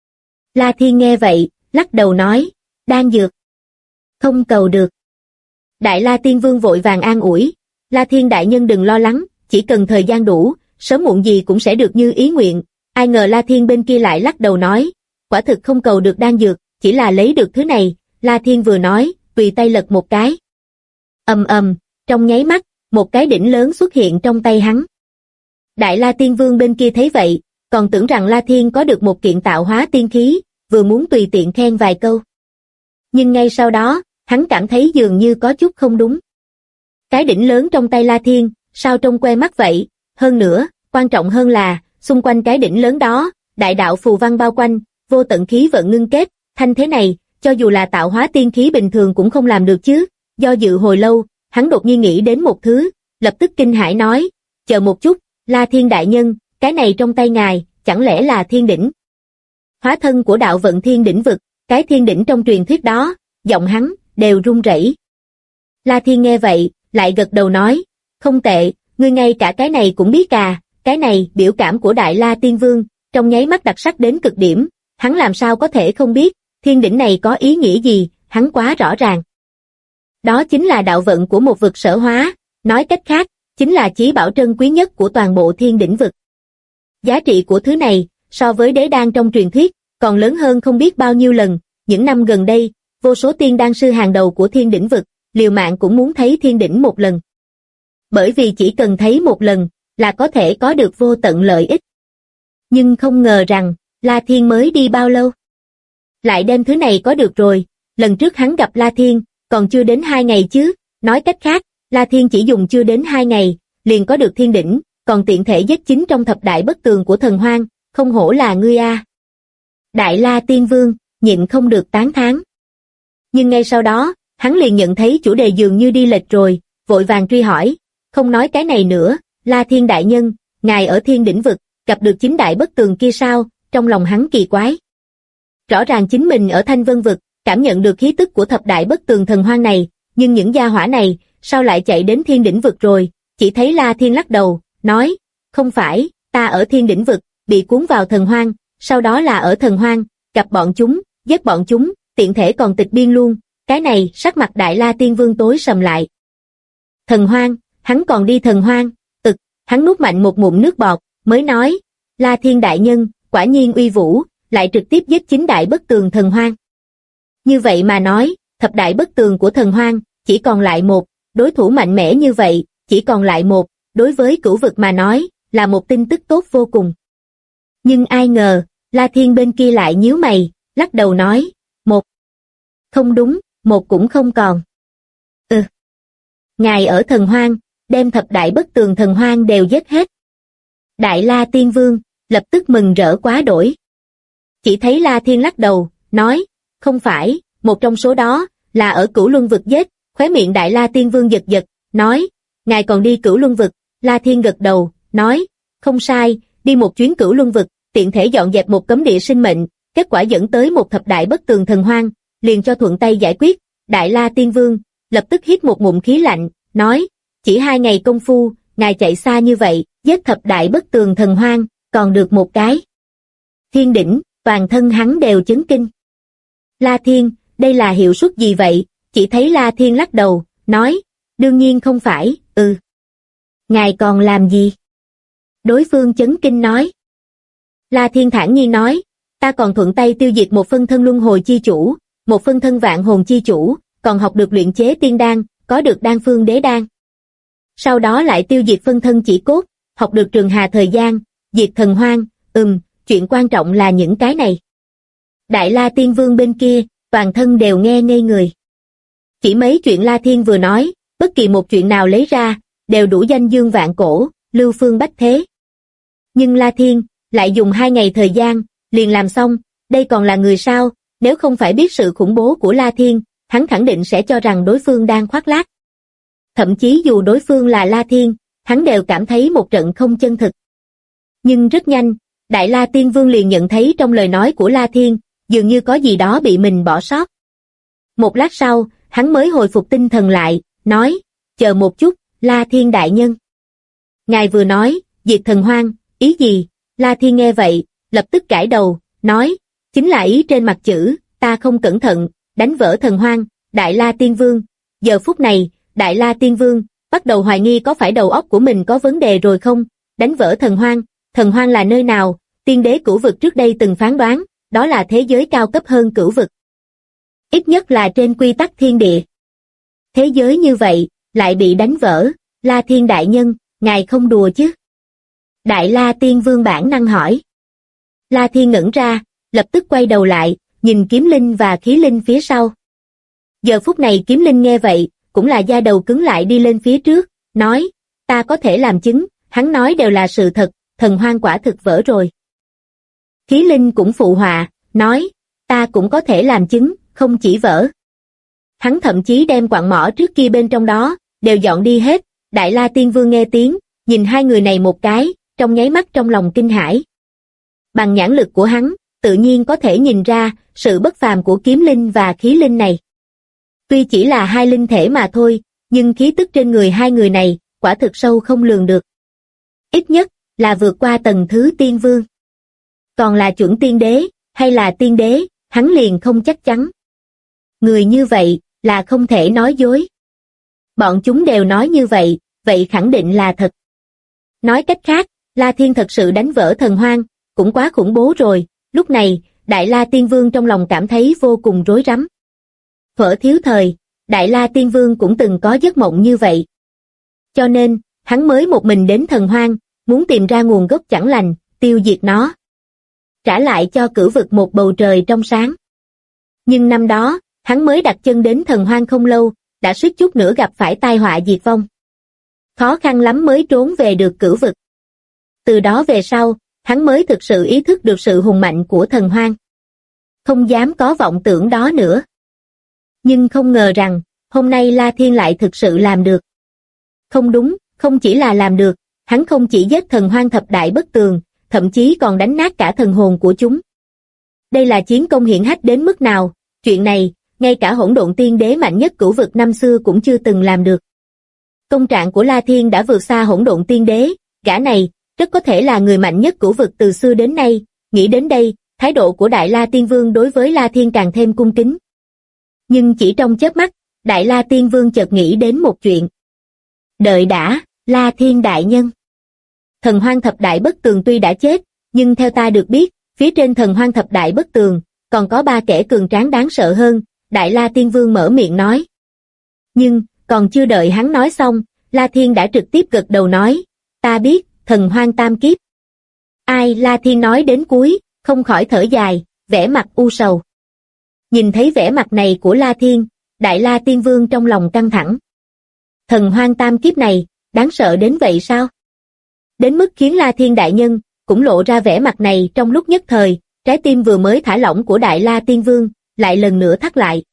La Thiên nghe vậy, lắc đầu nói, đan dược. Không cầu được. Đại La Tiên Vương vội vàng an ủi, La Thiên đại nhân đừng lo lắng, chỉ cần thời gian đủ, sớm muộn gì cũng sẽ được như ý nguyện. Ai ngờ La Thiên bên kia lại lắc đầu nói, quả thực không cầu được đan dược, chỉ là lấy được thứ này. La Thiên vừa nói, tùy tay lật một cái. Ầm ầm, trong nháy mắt, một cái đỉnh lớn xuất hiện trong tay hắn. Đại La Tiên Vương bên kia thấy vậy, còn tưởng rằng La Thiên có được một kiện tạo hóa tiên khí, vừa muốn tùy tiện khen vài câu. Nhưng ngay sau đó, hắn cảm thấy dường như có chút không đúng. Cái đỉnh lớn trong tay La Thiên, sao trông que mắt vậy? Hơn nữa, quan trọng hơn là, xung quanh cái đỉnh lớn đó, đại đạo phù văn bao quanh, vô tận khí vận ngưng kết, thanh thế này, cho dù là tạo hóa tiên khí bình thường cũng không làm được chứ. Do dự hồi lâu, hắn đột nhiên nghĩ đến một thứ, lập tức kinh hãi nói, chờ một chút, La Thiên đại nhân, cái này trong tay ngài, chẳng lẽ là thiên đỉnh? Hóa thân của đạo vận Thiên Đỉnh Vực, cái thiên đỉnh trong truyền thuyết đó, giọng hắn, đều run rẩy. La Thiên nghe vậy, lại gật đầu nói, không tệ, ngươi ngay cả cái này cũng biết à, cái này, biểu cảm của Đại La Tiên Vương, trong nháy mắt đặc sắc đến cực điểm, hắn làm sao có thể không biết, thiên đỉnh này có ý nghĩa gì, hắn quá rõ ràng. Đó chính là đạo vận của một vực sở hóa, nói cách khác, chính là chí bảo trân quý nhất của toàn bộ Thiên Đỉnh Vực. Giá trị của thứ này, so với đế đan trong truyền thuyết, còn lớn hơn không biết bao nhiêu lần. Những năm gần đây, vô số tiên đan sư hàng đầu của Thiên Đỉnh Vực, liều mạng cũng muốn thấy thiên đỉnh một lần. Bởi vì chỉ cần thấy một lần, là có thể có được vô tận lợi ích. Nhưng không ngờ rằng, La Thiên mới đi bao lâu, lại đem thứ này có được rồi. Lần trước hắn gặp La Thiên, còn chưa đến 2 ngày chứ, nói cách khác, La Thiên chỉ dùng chưa đến 2 ngày, liền có được thiên đỉnh, còn tiện thể giết chính trong thập đại bất tường của thần hoang, không hổ là ngươi a. Đại La Tiên Vương, nhịn không được tán thán. Nhưng ngay sau đó, hắn liền nhận thấy chủ đề dường như đi lệch rồi, vội vàng truy hỏi, không nói cái này nữa, La Thiên đại nhân, ngài ở Thiên Đỉnh Vực, gặp được chính đại bất tường kia sao? Trong lòng hắn kỳ quái. Rõ ràng chính mình ở Thanh Vân Vực, cảm nhận được khí tức của thập đại bất tường thần hoang này, nhưng những gia hỏa này, sao lại chạy đến Thiên Đỉnh Vực rồi? Chỉ thấy La Thiên lắc đầu, nói, không phải, ta ở Thiên Đỉnh Vực, bị cuốn vào thần hoang, sau đó là ở thần hoang, gặp bọn chúng, giết bọn chúng, tiện thể còn tịch biên luôn. Cái này, sắc mặt Đại La Tiên Vương tối sầm lại. Thần hoang, hắn còn đi thần hoang, hắn nuốt mạnh một ngụm nước bọt, mới nói, La Thiên đại nhân, quả nhiên uy vũ, lại trực tiếp giết chính đại bất tường thần hoang. Như vậy mà nói, thập đại bất tường của thần hoang, chỉ còn lại một, đối thủ mạnh mẽ như vậy, chỉ còn lại một, đối với cửu vực mà nói, là một tin tức tốt vô cùng. Nhưng ai ngờ, La Thiên bên kia lại nhíu mày, lắc đầu nói, một. Không đúng, một cũng không còn. Ngài ở thần hoang, đem thập đại bất tường thần hoang đều giết hết. Đại La Tiên Vương, lập tức mừng rỡ quá đổi. Chỉ thấy La Thiên lắc đầu, nói, không phải, một trong số đó, là ở Cửu Luân Vực giết. Khóe miệng Đại La Tiên Vương giật giật, nói, ngài còn đi Cửu Luân Vực. La Thiên gật đầu, nói, không sai, đi một chuyến Cửu Luân Vực, tiện thể dọn dẹp một cấm địa sinh mệnh, kết quả dẫn tới một thập đại bất tường thần hoang, liền cho thuận tay giải quyết. Đại La Tiên Vương, lập tức hít một ngụm khí lạnh, nói, chỉ 2 ngày công phu, ngài chạy xa như vậy, giết thập đại bất tường thần hoang, còn được một cái thiên đỉnh, toàn thân hắn đều chấn kinh. La Thiên, đây là hiệu suất gì vậy? Chỉ thấy La Thiên lắc đầu, nói, đương nhiên không phải, Ngài còn làm gì? Đối phương chấn kinh nói. La Thiên thản nhiên nói, ta còn thuận tay tiêu diệt một phân thân luân hồi chi chủ, một phân thân vạn hồn chi chủ, còn học được luyện chế tiên đan, có được đan phương đế đan. Sau đó lại tiêu diệt phân thân chỉ cốt, học được trường hà thời gian, diệt thần hoang, chuyện quan trọng là những cái này. Đại La Tiên Vương bên kia, toàn thân đều nghe ngây người. Chỉ mấy chuyện La Thiên vừa nói, bất kỳ một chuyện nào lấy ra, đều đủ danh dương vạn cổ, lưu phương bách thế. Nhưng La Thiên, lại dùng 2 ngày thời gian, liền làm xong, đây còn là người sao? Nếu không phải biết sự khủng bố của La Thiên, hắn khẳng định sẽ cho rằng đối phương đang khoác lác. Thậm chí dù đối phương là La Thiên, hắn đều cảm thấy một trận không chân thực. Nhưng rất nhanh, Đại La Tiên Vương liền nhận thấy trong lời nói của La Thiên, dường như có gì đó bị mình bỏ sót. Một lát sau, hắn mới hồi phục tinh thần lại, nói, chờ một chút, La Thiên đại nhân. Ngài vừa nói, diệt thần hoang, ý gì? La Thiên nghe vậy, lập tức cãi đầu, nói, chính là ý trên mặt chữ, ta không cẩn thận, đánh vỡ thần hoang. Đại La Tiên Vương. Giờ phút này, Đại La Tiên Vương bắt đầu hoài nghi có phải đầu óc của mình có vấn đề rồi không? Đánh vỡ thần hoang là nơi nào? Tiên đế cửu vực trước đây từng phán đoán, đó là thế giới cao cấp hơn cửu vực. Ít nhất là trên quy tắc thiên địa. Thế giới như vậy, lại bị đánh vỡ, La Thiên đại nhân, ngài không đùa chứ? Đại La Tiên Vương bản năng hỏi. La Thiên ngẩn ra, lập tức quay đầu lại, nhìn Kiếm Linh và Khí Linh phía sau. Giờ phút này Kiếm Linh nghe vậy, cũng là da đầu cứng lại đi lên phía trước, nói, ta có thể làm chứng, hắn nói đều là sự thật, thần hoang quả thực vỡ rồi. Khí Linh cũng phụ họa, nói, ta cũng có thể làm chứng, không chỉ vỡ. Hắn thậm chí đem quặng mỏ trước kia bên trong đó, đều dọn đi hết. Đại La Tiên Vương nghe tiếng, nhìn hai người này một cái, trong nháy mắt trong lòng kinh hãi. Bằng nhãn lực của hắn, tự nhiên có thể nhìn ra sự bất phàm của Kiếm Linh và Khí Linh này. Tuy chỉ là hai linh thể mà thôi, nhưng khí tức trên người hai người này, quả thực sâu không lường được. Ít nhất, là vượt qua tầng thứ tiên vương. Còn là chuẩn tiên đế, hay là tiên đế, hắn liền không chắc chắn. Người như vậy, là không thể nói dối. Bọn chúng đều nói như vậy, vậy khẳng định là thật. Nói cách khác, La Thiên thật sự đánh vỡ thần hoang, cũng quá khủng bố rồi. Lúc này, Đại La Tiên Vương trong lòng cảm thấy vô cùng rối rắm. Thuở thiếu thời, Đại La Tiên Vương cũng từng có giấc mộng như vậy. Cho nên, hắn mới một mình đến thần hoang, muốn tìm ra nguồn gốc chẳng lành, tiêu diệt nó. Trả lại cho cửu vực một bầu trời trong sáng. Nhưng năm đó, hắn mới đặt chân đến thần hoang không lâu, đã suýt chút nữa gặp phải tai họa diệt vong. Khó khăn lắm mới trốn về được cửu vực. Từ đó về sau, hắn mới thực sự ý thức được sự hùng mạnh của thần hoang. Không dám có vọng tưởng đó nữa. Nhưng không ngờ rằng, hôm nay La Thiên lại thực sự làm được. Không đúng, không chỉ là làm được, hắn không chỉ giết thần hoang thập đại bất tường, thậm chí còn đánh nát cả thần hồn của chúng. Đây là chiến công hiển hách đến mức nào, chuyện này, ngay cả hỗn độn tiên đế mạnh nhất cửu vực năm xưa cũng chưa từng làm được. Công trạng của La Thiên đã vượt xa hỗn độn tiên đế, gã này, rất có thể là người mạnh nhất cửu vực từ xưa đến nay. Nghĩ đến đây, thái độ của Đại La Tiên Vương đối với La Thiên càng thêm cung kính. Nhưng chỉ trong chớp mắt, Đại La Tiên Vương chợt nghĩ đến một chuyện. Đợi đã, La Thiên đại nhân. Thần hoang thập đại bất tường tuy đã chết, nhưng theo ta được biết, phía trên thần hoang thập đại bất tường, còn có ba kẻ cường tráng đáng sợ hơn. Đại La Tiên Vương mở miệng nói. Nhưng, còn chưa đợi hắn nói xong, La Thiên đã trực tiếp gật đầu nói, ta biết, thần hoang tam kiếp. Ai? La Thiên nói đến cuối, không khỏi thở dài, vẻ mặt u sầu. Nhìn thấy vẻ mặt này của La Thiên, Đại La Tiên Vương trong lòng căng thẳng. Thần hoang tam kiếp này, đáng sợ đến vậy sao? Đến mức khiến La Thiên đại nhân, cũng lộ ra vẻ mặt này trong lúc nhất thời, trái tim vừa mới thả lỏng của Đại La Tiên Vương, lại lần nữa thắt lại.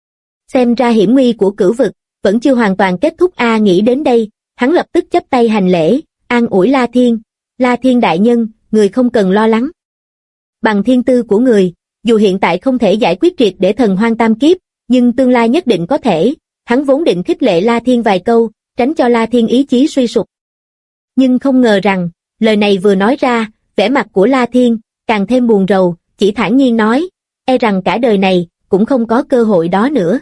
Xem ra hiểm nguy của cửu vực, vẫn chưa hoàn toàn kết thúc nghĩ đến đây, hắn lập tức chắp tay hành lễ, an ủi La Thiên. La Thiên đại nhân, người không cần lo lắng. Bằng thiên tư của người, dù hiện tại không thể giải quyết triệt để thần hoang tam kiếp, nhưng tương lai nhất định có thể. Hắn vốn định khích lệ La Thiên vài câu, tránh cho La Thiên ý chí suy sụp. Nhưng không ngờ rằng, lời này vừa nói ra, vẻ mặt của La Thiên càng thêm buồn rầu, chỉ thản nhiên nói, e rằng cả đời này cũng không có cơ hội đó nữa.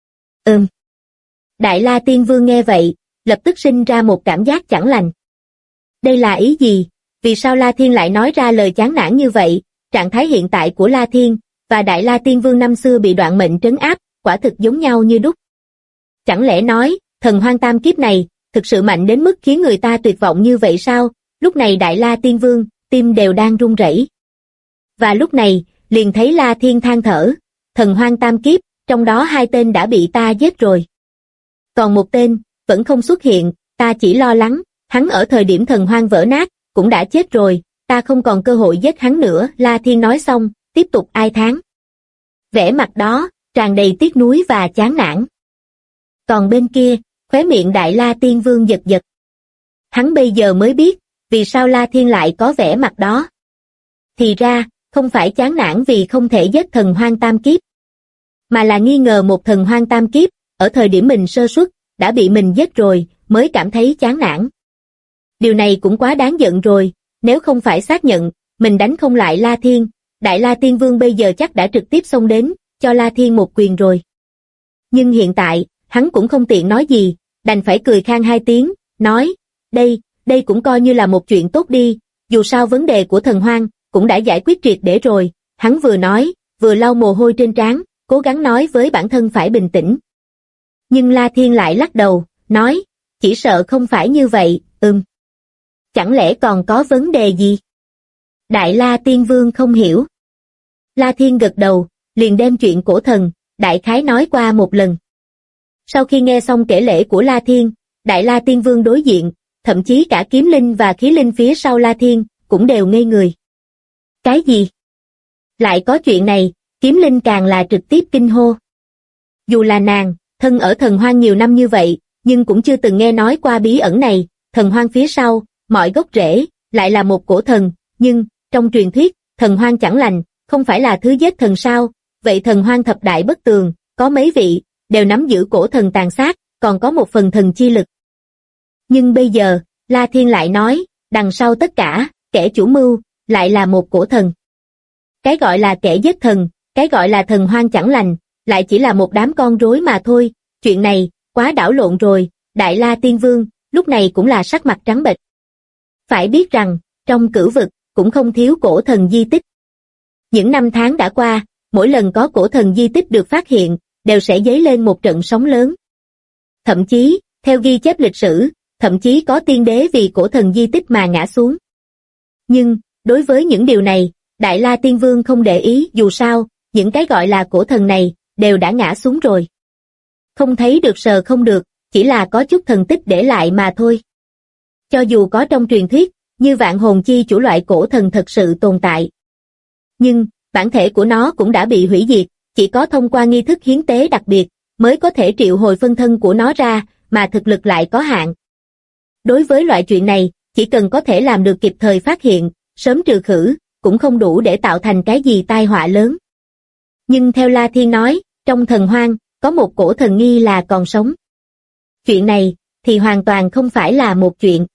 Đại La Tiên Vương nghe vậy, lập tức sinh ra một cảm giác chẳng lành. Đây là ý gì? Vì sao La Thiên lại nói ra lời chán nản như vậy? Trạng thái hiện tại của La Thiên và Đại La Tiên Vương năm xưa bị đoạn mệnh trấn áp, quả thực giống nhau như đúc. Chẳng lẽ nói, thần hoang tam kiếp này, thực sự mạnh đến mức khiến người ta tuyệt vọng như vậy sao? Lúc này Đại La Tiên Vương, tim đều đang run rẩy. Và lúc này, liền thấy La Thiên than thở, thần hoang tam kiếp, trong đó 2 tên đã bị ta giết rồi. Còn một tên, vẫn không xuất hiện, ta chỉ lo lắng, hắn ở thời điểm thần hoang vỡ nát, cũng đã chết rồi, ta không còn cơ hội giết hắn nữa. La Thiên nói xong, tiếp tục ai thán. Vẻ mặt đó, tràn đầy tiếc nuối và chán nản. Còn bên kia, khóe miệng Đại La Tiên Vương giật giật. Hắn bây giờ mới biết, vì sao La Thiên lại có vẻ mặt đó. Thì ra, không phải chán nản vì không thể giết thần hoang tam kiếp, mà là nghi ngờ một thần hoang tam kiếp, ở thời điểm mình sơ suất, đã bị mình giết rồi, mới cảm thấy chán nản. Điều này cũng quá đáng giận rồi, nếu không phải xác nhận, mình đánh không lại La Thiên, Đại La Tiên Vương bây giờ chắc đã trực tiếp xông đến, cho La Thiên một quyền rồi. Nhưng hiện tại, hắn cũng không tiện nói gì, đành phải cười khan hai tiếng, nói, đây cũng coi như là một chuyện tốt đi, dù sao vấn đề của thần hoang, cũng đã giải quyết triệt để rồi, hắn vừa nói, vừa lau mồ hôi trên trán, cố gắng nói với bản thân phải bình tĩnh. Nhưng La Thiên lại lắc đầu, nói, chỉ sợ không phải như vậy, chẳng lẽ còn có vấn đề gì? Đại La Tiên Vương không hiểu. La Thiên gật đầu, liền đem chuyện cổ thần, đại khái nói qua một lần. Sau khi nghe xong kể lể của La Thiên, Đại La Tiên Vương đối diện, thậm chí cả kiếm linh và khí linh phía sau La Thiên, cũng đều ngây người. Cái gì? Lại có chuyện này, kiếm linh càng là trực tiếp kinh hô. Dù là nàng, thân ở thần hoang nhiều năm như vậy, nhưng cũng chưa từng nghe nói qua bí ẩn này, thần hoang phía sau, mọi gốc rễ, lại là một cổ thần, nhưng, trong truyền thuyết, thần hoang chẳng lành, không phải là thứ giết thần sao, vậy thần hoang thập đại bất tường, có mấy vị, đều nắm giữ cổ thần tàn sát, còn có một phần thần chi lực. Nhưng bây giờ, La Thiên lại nói, đằng sau tất cả, kẻ chủ mưu, lại là một cổ thần. Cái gọi là kẻ giết thần, cái gọi là thần hoang chẳng lành, lại chỉ là một đám con rối mà thôi, chuyện này, quá đảo lộn rồi, Đại La Tiên Vương, lúc này cũng là sắc mặt trắng bệch. Phải biết rằng, trong cửu vực, cũng không thiếu cổ thần di tích. Những năm tháng đã qua, mỗi lần có cổ thần di tích được phát hiện, đều sẽ dấy lên một trận sóng lớn. Thậm chí, theo ghi chép lịch sử, thậm chí có tiên đế vì cổ thần di tích mà ngã xuống. Nhưng, đối với những điều này, Đại La Tiên Vương không để ý, dù sao, những cái gọi là cổ thần này, đều đã ngã xuống rồi. Không thấy được sờ không được, chỉ là có chút thần tích để lại mà thôi. Cho dù có trong truyền thuyết, như Vạn Hồn Chi Chủ loại cổ thần thật sự tồn tại. Nhưng, bản thể của nó cũng đã bị hủy diệt, chỉ có thông qua nghi thức hiến tế đặc biệt, mới có thể triệu hồi phân thân của nó ra, mà thực lực lại có hạn. Đối với loại chuyện này, chỉ cần có thể làm được kịp thời phát hiện, sớm trừ khử, cũng không đủ để tạo thành cái gì tai họa lớn. Nhưng theo La Thiên nói, trong thần hoang, có một cổ thần nghi là còn sống. Chuyện này, thì hoàn toàn không phải là một chuyện.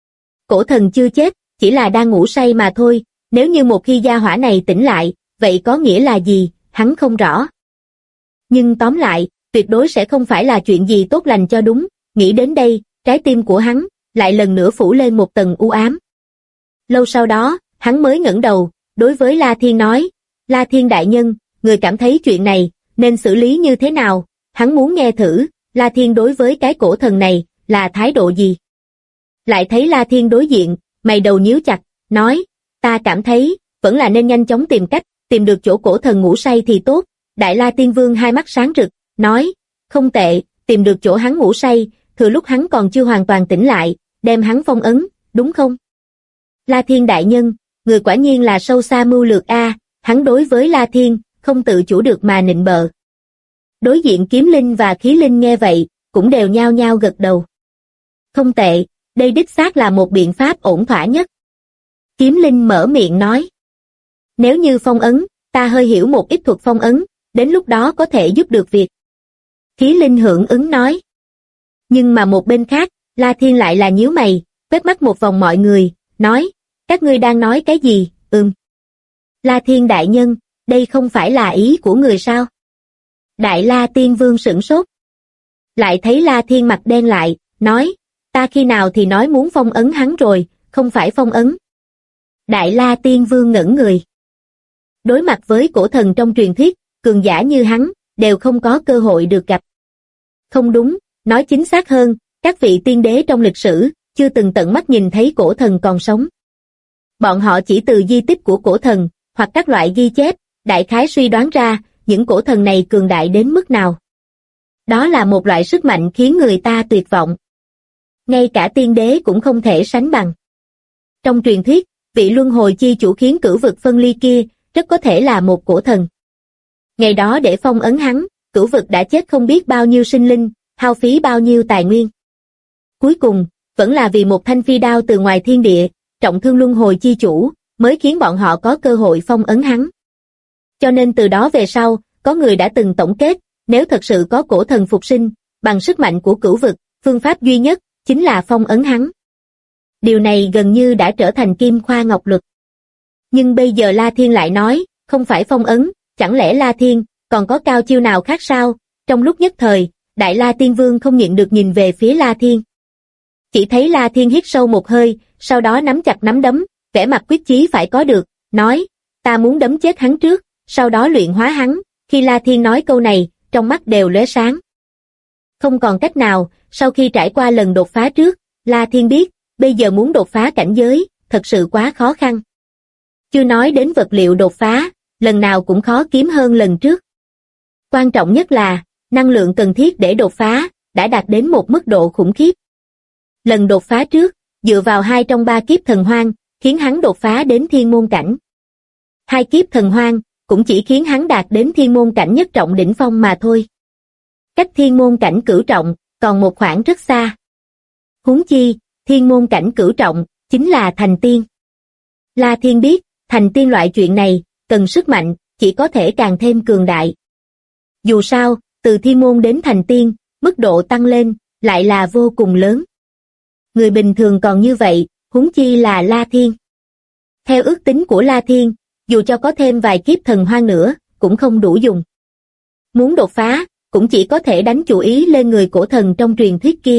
Cổ thần chưa chết, chỉ là đang ngủ say mà thôi, nếu như một khi gia hỏa này tỉnh lại, vậy có nghĩa là gì, hắn không rõ. Nhưng tóm lại, tuyệt đối sẽ không phải là chuyện gì tốt lành cho đúng, nghĩ đến đây, trái tim của hắn, lại lần nữa phủ lên một tầng u ám. Lâu sau đó, hắn mới ngẩng đầu, đối với La Thiên nói, La Thiên đại nhân, người cảm thấy chuyện này, nên xử lý như thế nào, hắn muốn nghe thử, La Thiên đối với cái cổ thần này, là thái độ gì. Lại thấy La Thiên đối diện, mày đầu nhíu chặt, nói, ta cảm thấy, vẫn là nên nhanh chóng tìm cách, tìm được chỗ cổ thần ngủ say thì tốt. Đại La Tiên Vương hai mắt sáng rực, nói, không tệ, tìm được chỗ hắn ngủ say, thừa lúc hắn còn chưa hoàn toàn tỉnh lại, đem hắn phong ấn, đúng không? La Thiên đại nhân, người quả nhiên là sâu xa mưu lược a, hắn đối với La Thiên, không tự chủ được mà nịnh bợ. Đối diện kiếm linh và khí linh nghe vậy, cũng đều nhao nhao gật đầu. Không tệ, đây đích xác là một biện pháp ổn thỏa nhất. Kiếm linh mở miệng nói. Nếu như phong ấn, ta hơi hiểu một ít thuật phong ấn, đến lúc đó có thể giúp được việc. Khí linh hưởng ứng nói. Nhưng mà một bên khác, La Thiên lại là nhíu mày, quét mắt một vòng mọi người, nói, các ngươi đang nói cái gì, La Thiên đại nhân, đây không phải là ý của người sao? Đại La Tiên Vương sửng sốt. Lại thấy La Thiên mặt đen lại, nói, ta khi nào thì nói muốn phong ấn hắn rồi, không phải phong ấn. Đại La Tiên Vương ngẩn người. Đối mặt với cổ thần trong truyền thuyết, cường giả như hắn, đều không có cơ hội được gặp. Không đúng, nói chính xác hơn, các vị tiên đế trong lịch sử, chưa từng tận mắt nhìn thấy cổ thần còn sống. Bọn họ chỉ từ di tích của cổ thần, hoặc các loại ghi chép, đại khái suy đoán ra, những cổ thần này cường đại đến mức nào. Đó là một loại sức mạnh khiến người ta tuyệt vọng. Ngay cả tiên đế cũng không thể sánh bằng. Trong truyền thuyết, vị luân hồi chi chủ khiến cửu vực phân ly kia, rất có thể là một cổ thần. Ngày đó để phong ấn hắn, cửu vực đã chết không biết bao nhiêu sinh linh, hao phí bao nhiêu tài nguyên. Cuối cùng, vẫn là vì một thanh phi đao từ ngoài thiên địa, trọng thương luân hồi chi chủ, mới khiến bọn họ có cơ hội phong ấn hắn. Cho nên từ đó về sau, có người đã từng tổng kết, nếu thật sự có cổ thần phục sinh, bằng sức mạnh của cửu vực, phương pháp duy nhất, chính là phong ấn hắn. Điều này gần như đã trở thành kim khoa ngọc luật. Nhưng bây giờ La Thiên lại nói, không phải phong ấn, chẳng lẽ La Thiên còn có cao chiêu nào khác sao? Trong lúc nhất thời, Đại La Tiên Vương không nhịn được nhìn về phía La Thiên. Chỉ thấy La Thiên hít sâu một hơi, sau đó nắm chặt nắm đấm, vẻ mặt quyết chí phải có được, nói, ta muốn đấm chết hắn trước, sau đó luyện hóa hắn. Khi La Thiên nói câu này, trong mắt đều lóe sáng. Không còn cách nào, sau khi trải qua lần đột phá trước, La Thiên biết, bây giờ muốn đột phá cảnh giới, thật sự quá khó khăn. Chưa nói đến vật liệu đột phá, lần nào cũng khó kiếm hơn lần trước. Quan trọng nhất là, năng lượng cần thiết để đột phá, đã đạt đến một mức độ khủng khiếp. Lần đột phá trước, dựa vào 2 trong 3 kiếp thần hoang, khiến hắn đột phá đến thiên môn cảnh. 2 kiếp thần hoang, cũng chỉ khiến hắn đạt đến thiên môn cảnh nhất trọng đỉnh phong mà thôi. Cách thiên môn cảnh cửu trọng, còn một khoảng rất xa. Huống chi, thiên môn cảnh cửu trọng, chính là thành tiên. La Thiên biết, thành tiên loại chuyện này, cần sức mạnh, chỉ có thể càng thêm cường đại. Dù sao, từ thiên môn đến thành tiên, mức độ tăng lên, lại là vô cùng lớn. Người bình thường còn như vậy, huống chi là La Thiên. Theo ước tính của La Thiên, dù cho có thêm vài kiếp thần hoang nữa, cũng không đủ dùng. Muốn đột phá, cũng chỉ có thể đánh chủ ý lên người cổ thần trong truyền thuyết kia.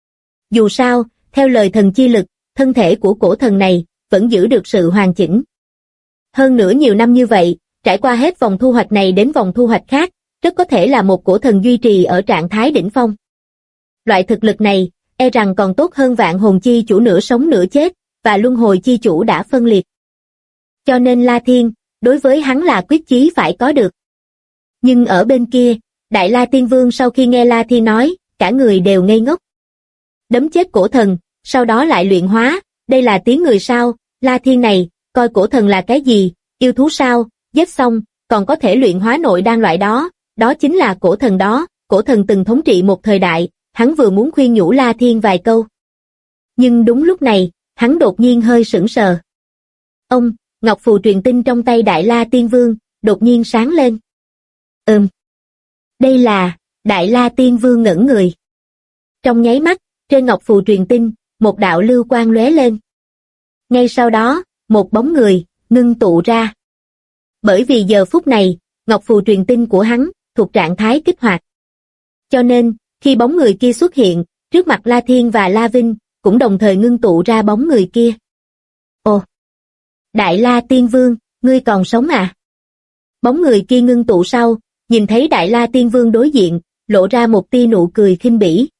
Dù sao, theo lời thần chi lực, thân thể của cổ thần này, vẫn giữ được sự hoàn chỉnh. Hơn nữa nhiều năm như vậy, trải qua hết vòng thu hoạch này đến vòng thu hoạch khác, rất có thể là một cổ thần duy trì ở trạng thái đỉnh phong. Loại thực lực này, e rằng còn tốt hơn vạn hồn chi chủ nửa sống nửa chết, và luân hồi chi chủ đã phân liệt. Cho nên La Thiên, đối với hắn là quyết chí phải có được. Nhưng ở bên kia, Đại La Tiên Vương sau khi nghe La Thiên nói, cả người đều ngây ngốc. Đấm chết cổ thần, sau đó lại luyện hóa, đây là tiếng người sao? La Thiên này, coi cổ thần là cái gì, yêu thú sao? Giết xong, còn có thể luyện hóa nội đan loại đó, đó chính là cổ thần đó, cổ thần từng thống trị một thời đại, hắn vừa muốn khuyên nhủ La Thiên vài câu. Nhưng đúng lúc này, hắn đột nhiên hơi sững sờ. Ông, ngọc phù truyền tinh trong tay Đại La Tiên Vương, đột nhiên sáng lên. Đây là, Đại La Tiên Vương ngẩn người. Trong nháy mắt, trên ngọc phù truyền tinh, một đạo lưu quang lóe lên. Ngay sau đó, một bóng người, ngưng tụ ra. Bởi vì giờ phút này, ngọc phù truyền tinh của hắn, thuộc trạng thái kích hoạt. Cho nên, khi bóng người kia xuất hiện, trước mặt La Thiên và La Vinh, cũng đồng thời ngưng tụ ra bóng người kia. Ồ! Đại La Tiên Vương, ngươi còn sống à? Bóng người kia ngưng tụ sau, nhìn thấy Đại La Tiên Vương đối diện, lộ ra một tia nụ cười khinh bỉ.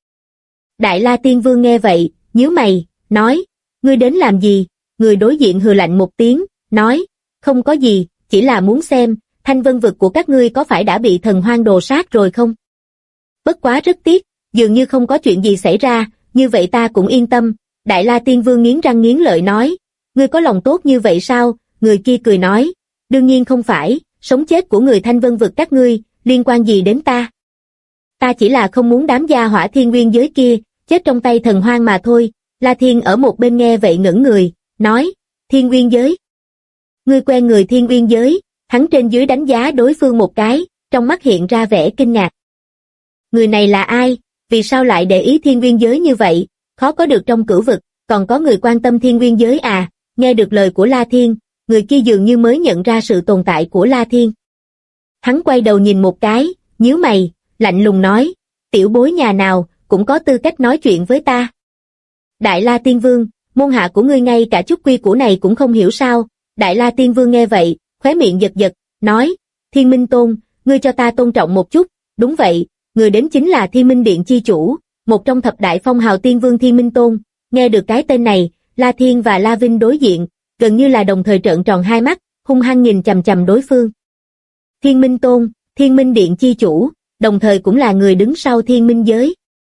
Đại La Tiên Vương nghe vậy, nhíu mày, nói, ngươi đến làm gì? Người đối diện hừ lạnh một tiếng, nói, không có gì, chỉ là muốn xem, thanh vân vực của các ngươi có phải đã bị thần hoang đồ sát rồi không? Bất quá rất tiếc, dường như không có chuyện gì xảy ra, như vậy ta cũng yên tâm. Đại La Tiên Vương nghiến răng nghiến lợi nói, ngươi có lòng tốt như vậy sao? Người kia cười nói, đương nhiên không phải, sống chết của người thanh vân vực các ngươi, liên quan gì đến ta? Ta chỉ là không muốn đám gia hỏa thiên nguyên giới kia, chết trong tay thần hoang mà thôi. La Thiên ở một bên nghe vậy ngẩn người, nói, thiên nguyên giới. Ngươi quen người thiên nguyên giới, hắn trên dưới đánh giá đối phương một cái, trong mắt hiện ra vẻ kinh ngạc. Người này là ai, vì sao lại để ý thiên nguyên giới như vậy, khó có được trong cửu vực, còn có người quan tâm thiên nguyên giới à? Nghe được lời của La Thiên, người kia dường như mới nhận ra sự tồn tại của La Thiên. Hắn quay đầu nhìn một cái, nhíu mày, lạnh lùng nói, tiểu bối nhà nào, cũng có tư cách nói chuyện với ta. Đại La Tiên Vương, môn hạ của ngươi ngay cả chút quy củ này cũng không hiểu sao? Đại La Tiên Vương nghe vậy, khóe miệng giật giật, nói, Thiên Minh Tôn, ngươi cho ta tôn trọng một chút. Đúng vậy, người đến chính là Thiên Minh Điện chi chủ, một trong thập đại phong hào tiên vương Thiên Minh Tôn. Nghe được cái tên này, La Thiên và La Vinh đối diện, gần như là đồng thời trợn tròn hai mắt, hung hăng nhìn chằm chằm đối phương. Thiên Minh Tôn, Thiên Minh Điện chi chủ, đồng thời cũng là người đứng sau Thiên Minh giới.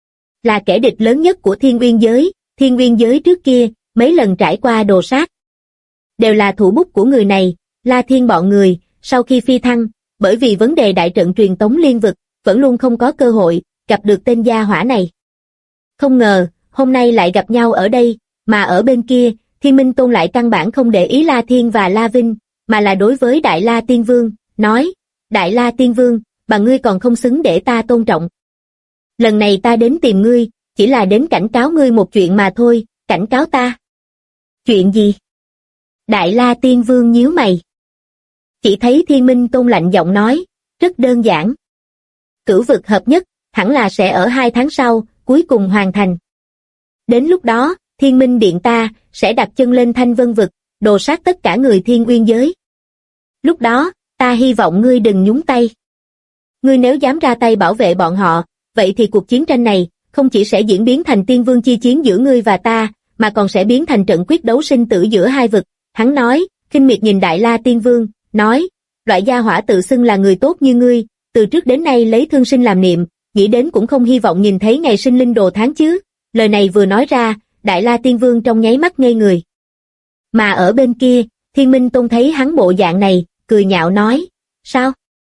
Là kẻ địch lớn nhất của Thiên Nguyên giới, Thiên Nguyên giới trước kia, mấy lần trải qua đồ sát. Đều là thủ bút của người này. La Thiên bọn người, sau khi phi thăng, bởi vì vấn đề đại trận truyền tống liên vực, vẫn luôn không có cơ hội gặp được tên gia hỏa này. Không ngờ, hôm nay lại gặp nhau ở đây, mà ở bên kia, Thiên Minh Tôn lại căn bản không để ý La Thiên và La Vinh, mà là đối với Đại La Tiên Vương, nói, Đại La Tiên Vương, bà ngươi còn không xứng để ta tôn trọng. Lần này ta đến tìm ngươi, chỉ là đến cảnh cáo ngươi một chuyện mà thôi, cảnh cáo ta. Chuyện gì? Đại La Tiên Vương nhíu mày. Chỉ thấy Thiên Minh Tôn lạnh giọng nói, rất đơn giản. Cửu vực hợp nhất, hẳn là sẽ ở 2 tháng sau, cuối cùng hoàn thành. Đến lúc đó, Thiên Minh Điện ta sẽ đặt chân lên Thanh Vân vực, đồ sát tất cả người Thiên Uyên giới. Lúc đó, ta hy vọng ngươi đừng nhúng tay. Ngươi nếu dám ra tay bảo vệ bọn họ, vậy thì cuộc chiến tranh này không chỉ sẽ diễn biến thành Tiên Vương chi chiến giữa ngươi và ta, mà còn sẽ biến thành trận quyết đấu sinh tử giữa hai vực. Hắn nói, khinh miệt nhìn Đại La Tiên Vương, nói, loại gia hỏa tự xưng là người tốt như ngươi, từ trước đến nay lấy thương sinh làm niệm, nghĩ đến cũng không hy vọng nhìn thấy ngày sinh linh đồ tháng chứ. Lời này vừa nói ra, Đại La Tiên Vương trong nháy mắt ngây người. Mà ở bên kia, Thiên Minh Tôn thấy hắn bộ dạng này, cười nhạo nói, sao?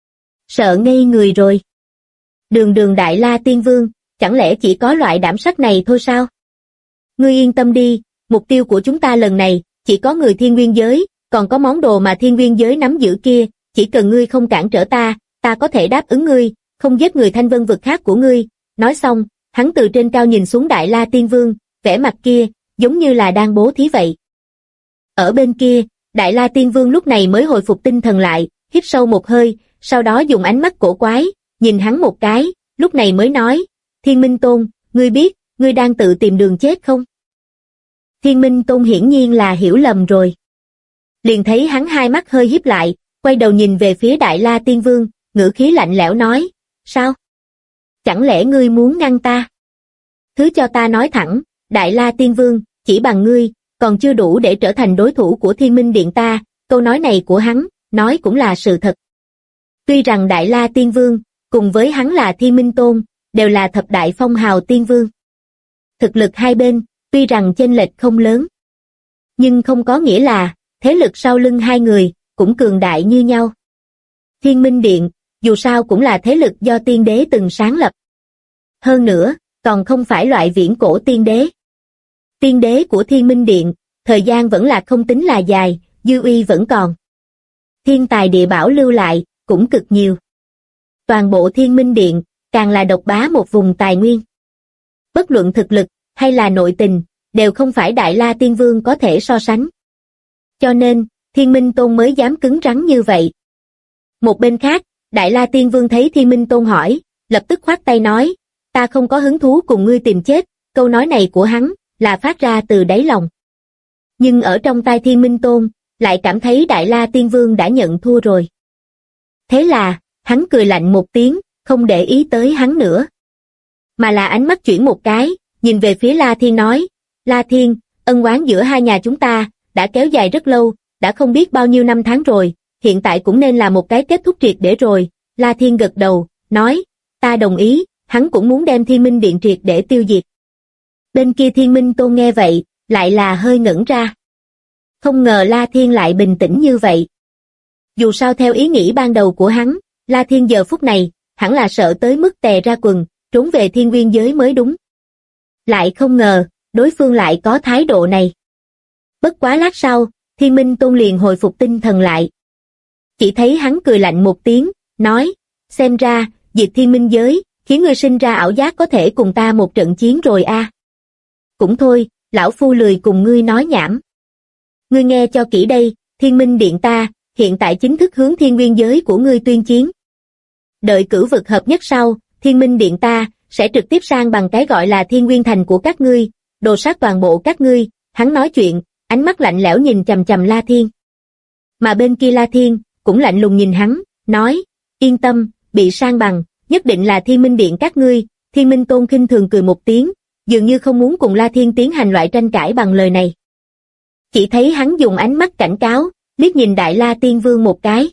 Sợ ngây người rồi. Đường Đại La Tiên Vương, chẳng lẽ chỉ có loại đảm sắc này thôi sao? Ngươi yên tâm đi, mục tiêu của chúng ta lần này, chỉ có người Thiên Nguyên giới, còn có món đồ mà Thiên Nguyên giới nắm giữ kia, chỉ cần ngươi không cản trở ta, ta có thể đáp ứng ngươi, không giết người Thanh Vân vực khác của ngươi. Nói xong, hắn từ trên cao nhìn xuống Đại La Tiên Vương, vẻ mặt kia, giống như là đang bố thí vậy. Ở bên kia, Đại La Tiên Vương lúc này mới hồi phục tinh thần lại, hít sâu một hơi, sau đó dùng ánh mắt cổ quái, nhìn hắn một cái, lúc này mới nói, Thiên Minh Tôn, ngươi biết, ngươi đang tự tìm đường chết không? Thiên Minh Tôn hiển nhiên là hiểu lầm rồi. Liền thấy hắn hai mắt hơi híp lại, quay đầu nhìn về phía Đại La Tiên Vương, ngữ khí lạnh lẽo nói, sao? Chẳng lẽ ngươi muốn ngăn ta? Thứ cho ta nói thẳng, Đại La Tiên Vương, chỉ bằng ngươi, còn chưa đủ để trở thành đối thủ của Thiên Minh Điện ta, câu nói này của hắn, nói cũng là sự thật. Tuy rằng Đại La Tiên Vương, cùng với hắn là Thiên Minh Tôn, đều là thập đại phong hào tiên vương. Thực lực hai bên, tuy rằng chênh lệch không lớn, nhưng không có nghĩa là, thế lực sau lưng hai người, cũng cường đại như nhau. Thiên Minh Điện, dù sao cũng là thế lực do tiên đế từng sáng lập. Hơn nữa, còn không phải loại viễn cổ tiên đế. Tiên đế của Thiên Minh Điện, thời gian vẫn là không tính là dài, dư uy vẫn còn. Thiên tài địa bảo lưu lại, cũng cực nhiều. Toàn bộ Thiên Minh Điện, càng là độc bá một vùng tài nguyên. Bất luận thực lực, hay là nội tình, đều không phải Đại La Tiên Vương có thể so sánh. Cho nên, Thiên Minh Tôn mới dám cứng rắn như vậy. Một bên khác, Đại La Tiên Vương thấy Thiên Minh Tôn hỏi, lập tức khoát tay nói, ta không có hứng thú cùng ngươi tìm chết, câu nói này của hắn, là phát ra từ đáy lòng. Nhưng ở trong tai Thiên Minh Tôn, lại cảm thấy Đại La Tiên Vương đã nhận thua rồi. Thế là, hắn cười lạnh một tiếng, không để ý tới hắn nữa. Mà là ánh mắt chuyển một cái, nhìn về phía La Thiên nói, La Thiên, ân oán giữa hai nhà chúng ta, đã kéo dài rất lâu, đã không biết bao nhiêu năm tháng rồi, hiện tại cũng nên là một cái kết thúc triệt để rồi. La Thiên gật đầu, nói, ta đồng ý, hắn cũng muốn đem Thiên Minh Điện triệt để tiêu diệt. Bên kia Thiên Minh Tôn nghe vậy, lại là hơi ngẩn ra. Không ngờ La Thiên lại bình tĩnh như vậy. Dù sao theo ý nghĩ ban đầu của hắn, La Thiên giờ phút này, hẳn là sợ tới mức tè ra quần, trốn về Thiên Nguyên giới mới đúng. Lại không ngờ, đối phương lại có thái độ này. Bất quá lát sau, Thiên Minh Tôn liền hồi phục tinh thần lại. Chỉ thấy hắn cười lạnh một tiếng, nói, xem ra, diệt Thiên Minh giới, khiến ngươi sinh ra ảo giác có thể cùng ta một trận chiến rồi a. Cũng thôi, lão phu lười cùng ngươi nói nhảm. Ngươi nghe cho kỹ đây, Thiên Minh Điện ta, hiện tại chính thức hướng Thiên Nguyên giới của ngươi tuyên chiến. Đợi cửu vực hợp nhất sau, Thiên Minh Điện ta, sẽ trực tiếp sang bằng cái gọi là Thiên Nguyên Thành của các ngươi, đồ sát toàn bộ các ngươi. Hắn nói chuyện, ánh mắt lạnh lẽo nhìn chằm chằm La Thiên. Mà bên kia La Thiên, cũng lạnh lùng nhìn hắn, nói, yên tâm, bị sang bằng, nhất định là Thiên Minh Điện các ngươi. Thiên Minh Tôn khinh thường cười một tiếng, dường như không muốn cùng La Thiên tiến hành loại tranh cãi bằng lời này. Chỉ thấy hắn dùng ánh mắt cảnh cáo, liếc nhìn Đại La Tiên Vương một cái.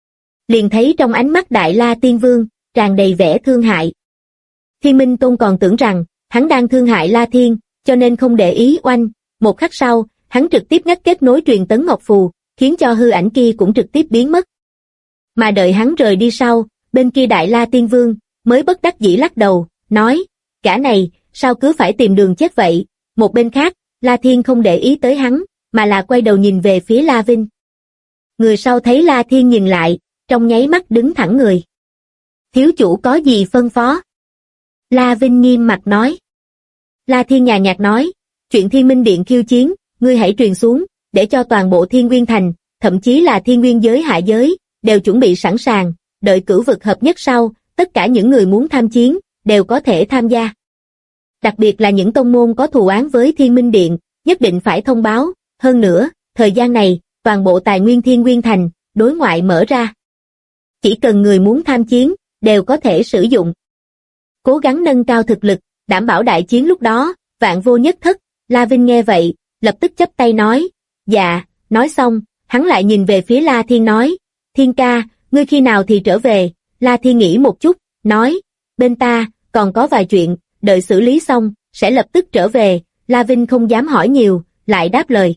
Liền thấy trong ánh mắt Đại La Tiên Vương, tràn đầy vẻ thương hại. Thiên Minh Tôn còn tưởng rằng, hắn đang thương hại La Thiên, cho nên không để ý oanh. Một khắc sau, hắn trực tiếp ngắt kết nối truyền tấn ngọc phù, khiến cho hư ảnh kia cũng trực tiếp biến mất. Mà đợi hắn rời đi sau, bên kia Đại La Tiên Vương, mới bất đắc dĩ lắc đầu, nói, gã này, sao cứ phải tìm đường chết vậy? Một bên khác, La Thiên không để ý tới hắn, mà là quay đầu nhìn về phía La Vinh. Người sau thấy La Thiên nhìn lại, trong nháy mắt đứng thẳng người. Thiếu chủ có gì phân phó? La Vinh nghiêm mặt nói. La Thiên nhàn nhạt nói, chuyện Thiên Minh Điện khiêu chiến, ngươi hãy truyền xuống, để cho toàn bộ Thiên Nguyên Thành, thậm chí là Thiên Nguyên giới hạ giới, đều chuẩn bị sẵn sàng, đợi cửu vực hợp nhất sau, tất cả những người muốn tham chiến, đều có thể tham gia. Đặc biệt là những tông môn có thù oán với Thiên Minh Điện, nhất định phải thông báo, hơn nữa, thời gian này, toàn bộ tài nguyên Thiên Nguyên Thành, đối ngoại mở ra. Chỉ cần người muốn tham chiến, đều có thể sử dụng. Cố gắng nâng cao thực lực, đảm bảo đại chiến lúc đó, vạn vô nhất thất. La Vinh nghe vậy, lập tức chắp tay nói, dạ, nói xong, hắn lại nhìn về phía La Thiên nói, Thiên ca, ngươi khi nào thì trở về? La Thiên nghĩ một chút, nói, bên ta, còn có vài chuyện, đợi xử lý xong, sẽ lập tức trở về. La Vinh không dám hỏi nhiều, lại đáp lời.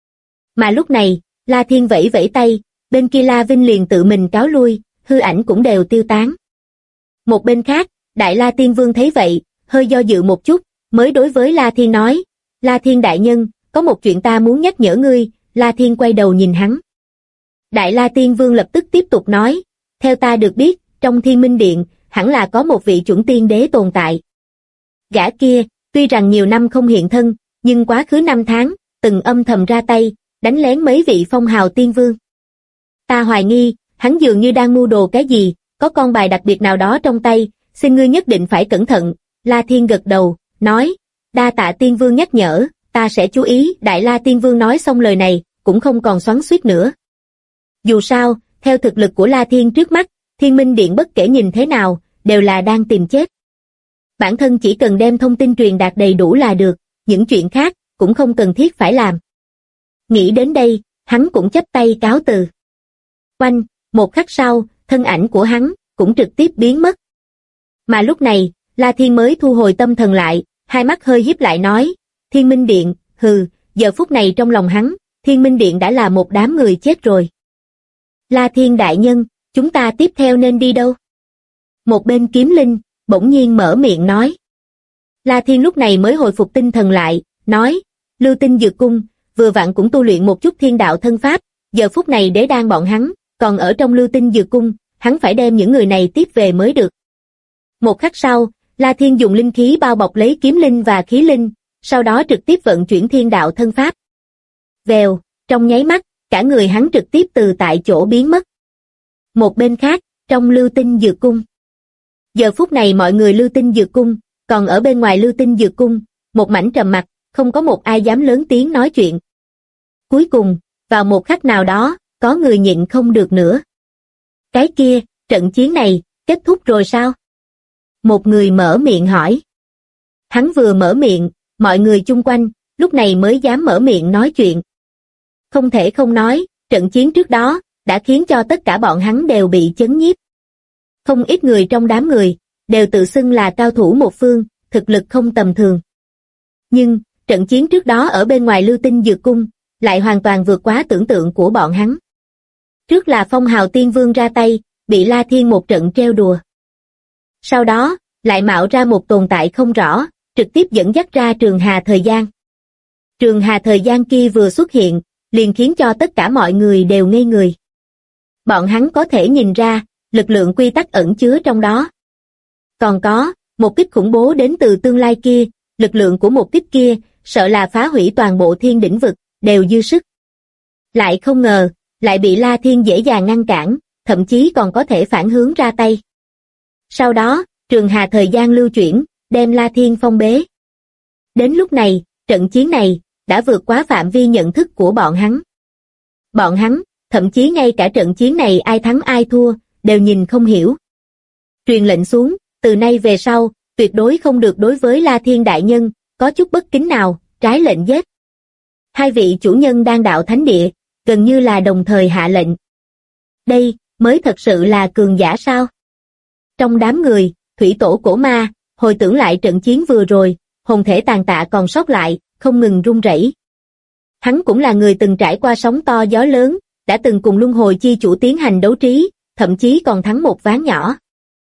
Mà lúc này, La Thiên vẫy vẫy tay, bên kia La Vinh liền tự mình cáo lui, hư ảnh cũng đều tiêu tán. Một bên khác, Đại La Tiên Vương thấy vậy, hơi do dự một chút, mới đối với La Thiên nói, La Thiên đại nhân, có một chuyện ta muốn nhắc nhở ngươi. La Thiên quay đầu nhìn hắn. Đại La Tiên Vương lập tức tiếp tục nói, theo ta được biết, trong Thiên Minh Điện, hẳn là có một vị chuẩn tiên đế tồn tại. Gã kia, tuy rằng nhiều năm không hiện thân, nhưng quá khứ 5 tháng, từng âm thầm ra tay, đánh lén mấy vị phong hào tiên vương. Ta hoài nghi, hắn dường như đang mưu đồ cái gì, có con bài đặc biệt nào đó trong tay, xin ngươi nhất định phải cẩn thận. La Thiên gật đầu, nói, đa tạ tiên vương nhắc nhở, ta sẽ chú ý. Đại La Tiên Vương nói xong lời này, cũng không còn xoắn xuýt nữa. Dù sao, theo thực lực của La Thiên trước mắt, Thiên Minh Điện bất kể nhìn thế nào, đều là đang tìm chết. Bản thân chỉ cần đem thông tin truyền đạt đầy đủ là được, những chuyện khác, cũng không cần thiết phải làm. Nghĩ đến đây, hắn cũng chắp tay cáo từ. Oanh, một khắc sau, thân ảnh của hắn, cũng trực tiếp biến mất. Mà lúc này, La Thiên mới thu hồi tâm thần lại, hai mắt hơi híp lại nói, Thiên Minh Điện, hừ, giờ phút này trong lòng hắn, Thiên Minh Điện đã là một đám người chết rồi. La Thiên đại nhân, chúng ta tiếp theo nên đi đâu? Một bên Kiếm Linh, bỗng nhiên mở miệng nói. La Thiên lúc này mới hồi phục tinh thần lại, nói, Lưu Tinh Dược Cung, vừa vặn cũng tu luyện một chút thiên đạo thân pháp, giờ phút này đế đan bọn hắn, còn ở trong Lưu Tinh Dược Cung, hắn phải đem những người này tiếp về mới được. Một khắc sau, La Thiên dùng linh khí bao bọc lấy Kiếm Linh và Khí Linh, sau đó trực tiếp vận chuyển thiên đạo thân pháp. Vèo, trong nháy mắt, cả người hắn trực tiếp từ tại chỗ biến mất. Một bên khác, trong Lưu Tinh Dược Cung. Giờ phút này mọi người Lưu Tinh Dược Cung, còn ở bên ngoài Lưu Tinh Dược Cung, một mảnh trầm mặc, không có một ai dám lớn tiếng nói chuyện. Cuối cùng, vào một khắc nào đó, có người nhịn không được nữa. Cái kia, trận chiến này, kết thúc rồi sao? Một người mở miệng hỏi. Hắn vừa mở miệng, mọi người chung quanh, lúc này mới dám mở miệng nói chuyện. Không thể không nói, trận chiến trước đó, đã khiến cho tất cả bọn hắn đều bị chấn nhiếp. Không ít người trong đám người, đều tự xưng là cao thủ một phương, thực lực không tầm thường. Nhưng, trận chiến trước đó ở bên ngoài Lưu Tinh Dược Cung, lại hoàn toàn vượt quá tưởng tượng của bọn hắn. Trước là Phong Hào Tiên Vương ra tay, bị La Thiên một trận trêu đùa. Sau đó, lại mạo ra một tồn tại không rõ, trực tiếp dẫn dắt ra Trường Hà Thời Gian. Trường Hà Thời Gian kia vừa xuất hiện, liền khiến cho tất cả mọi người đều ngây người. Bọn hắn có thể nhìn ra, lực lượng quy tắc ẩn chứa trong đó. Còn có, một kích khủng bố đến từ tương lai kia, lực lượng của một kích kia, sợ là phá hủy toàn bộ thiên đỉnh vực, đều dư sức. Lại không ngờ, lại bị La Thiên dễ dàng ngăn cản, thậm chí còn có thể phản hướng ra tay. Sau đó, Trường Hà Thời Gian lưu chuyển, đem La Thiên phong bế. Đến lúc này, trận chiến này, đã vượt quá phạm vi nhận thức của bọn hắn. Bọn hắn, thậm chí ngay cả trận chiến này ai thắng ai thua, đều nhìn không hiểu. Truyền lệnh xuống, từ nay về sau, tuyệt đối không được đối với La Thiên đại nhân, có chút bất kính nào, trái lệnh giết. Hai vị chủ nhân đang đạo thánh địa, gần như là đồng thời hạ lệnh. Đây, mới thật sự là cường giả sao? Trong đám người, thủy tổ cổ ma, hồi tưởng lại trận chiến vừa rồi, hồn thể tàn tạ còn sót lại, không ngừng run rẩy. Hắn cũng là người từng trải qua sóng to gió lớn, đã từng cùng luân hồi chi chủ tiến hành đấu trí, thậm chí còn thắng một ván nhỏ.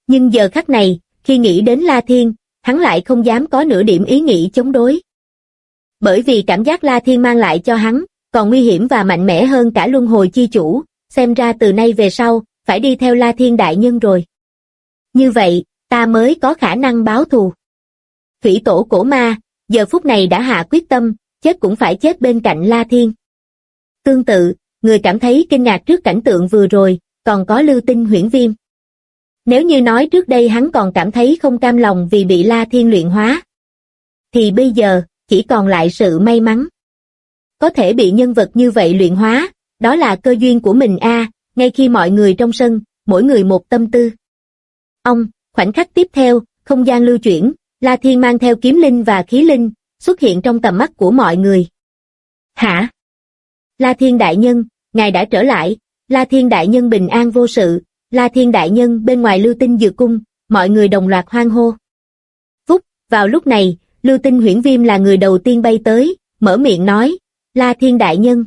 Nhưng giờ khắc này, khi nghĩ đến La Thiên, hắn lại không dám có nửa điểm ý nghĩ chống đối. Bởi vì cảm giác La Thiên mang lại cho hắn, còn nguy hiểm và mạnh mẽ hơn cả luân hồi chi chủ, xem ra từ nay về sau, phải đi theo La Thiên đại nhân rồi. Như vậy, ta mới có khả năng báo thù. Thủy tổ cổ ma, giờ phút này đã hạ quyết tâm, chết cũng phải chết bên cạnh La Thiên. Tương tự, người cảm thấy kinh ngạc trước cảnh tượng vừa rồi, còn có Lưu Tinh Huyễn Viêm. Nếu như nói trước đây hắn còn cảm thấy không cam lòng vì bị La Thiên luyện hóa, thì bây giờ, chỉ còn lại sự may mắn. Có thể bị nhân vật như vậy luyện hóa, đó là cơ duyên của mình ngay khi mọi người trong sân, mỗi người một tâm tư. Khoảnh khắc tiếp theo, không gian lưu chuyển, La Thiên mang theo kiếm linh và khí linh, xuất hiện trong tầm mắt của mọi người. Hả? La Thiên đại nhân, ngài đã trở lại, La Thiên đại nhân bình an vô sự, La Thiên đại nhân bên ngoài Lưu Tinh Dược Cung, mọi người đồng loạt hoan hô. Vào lúc này, Lưu Tinh Huyễn Viêm là người đầu tiên bay tới, mở miệng nói, La Thiên đại nhân,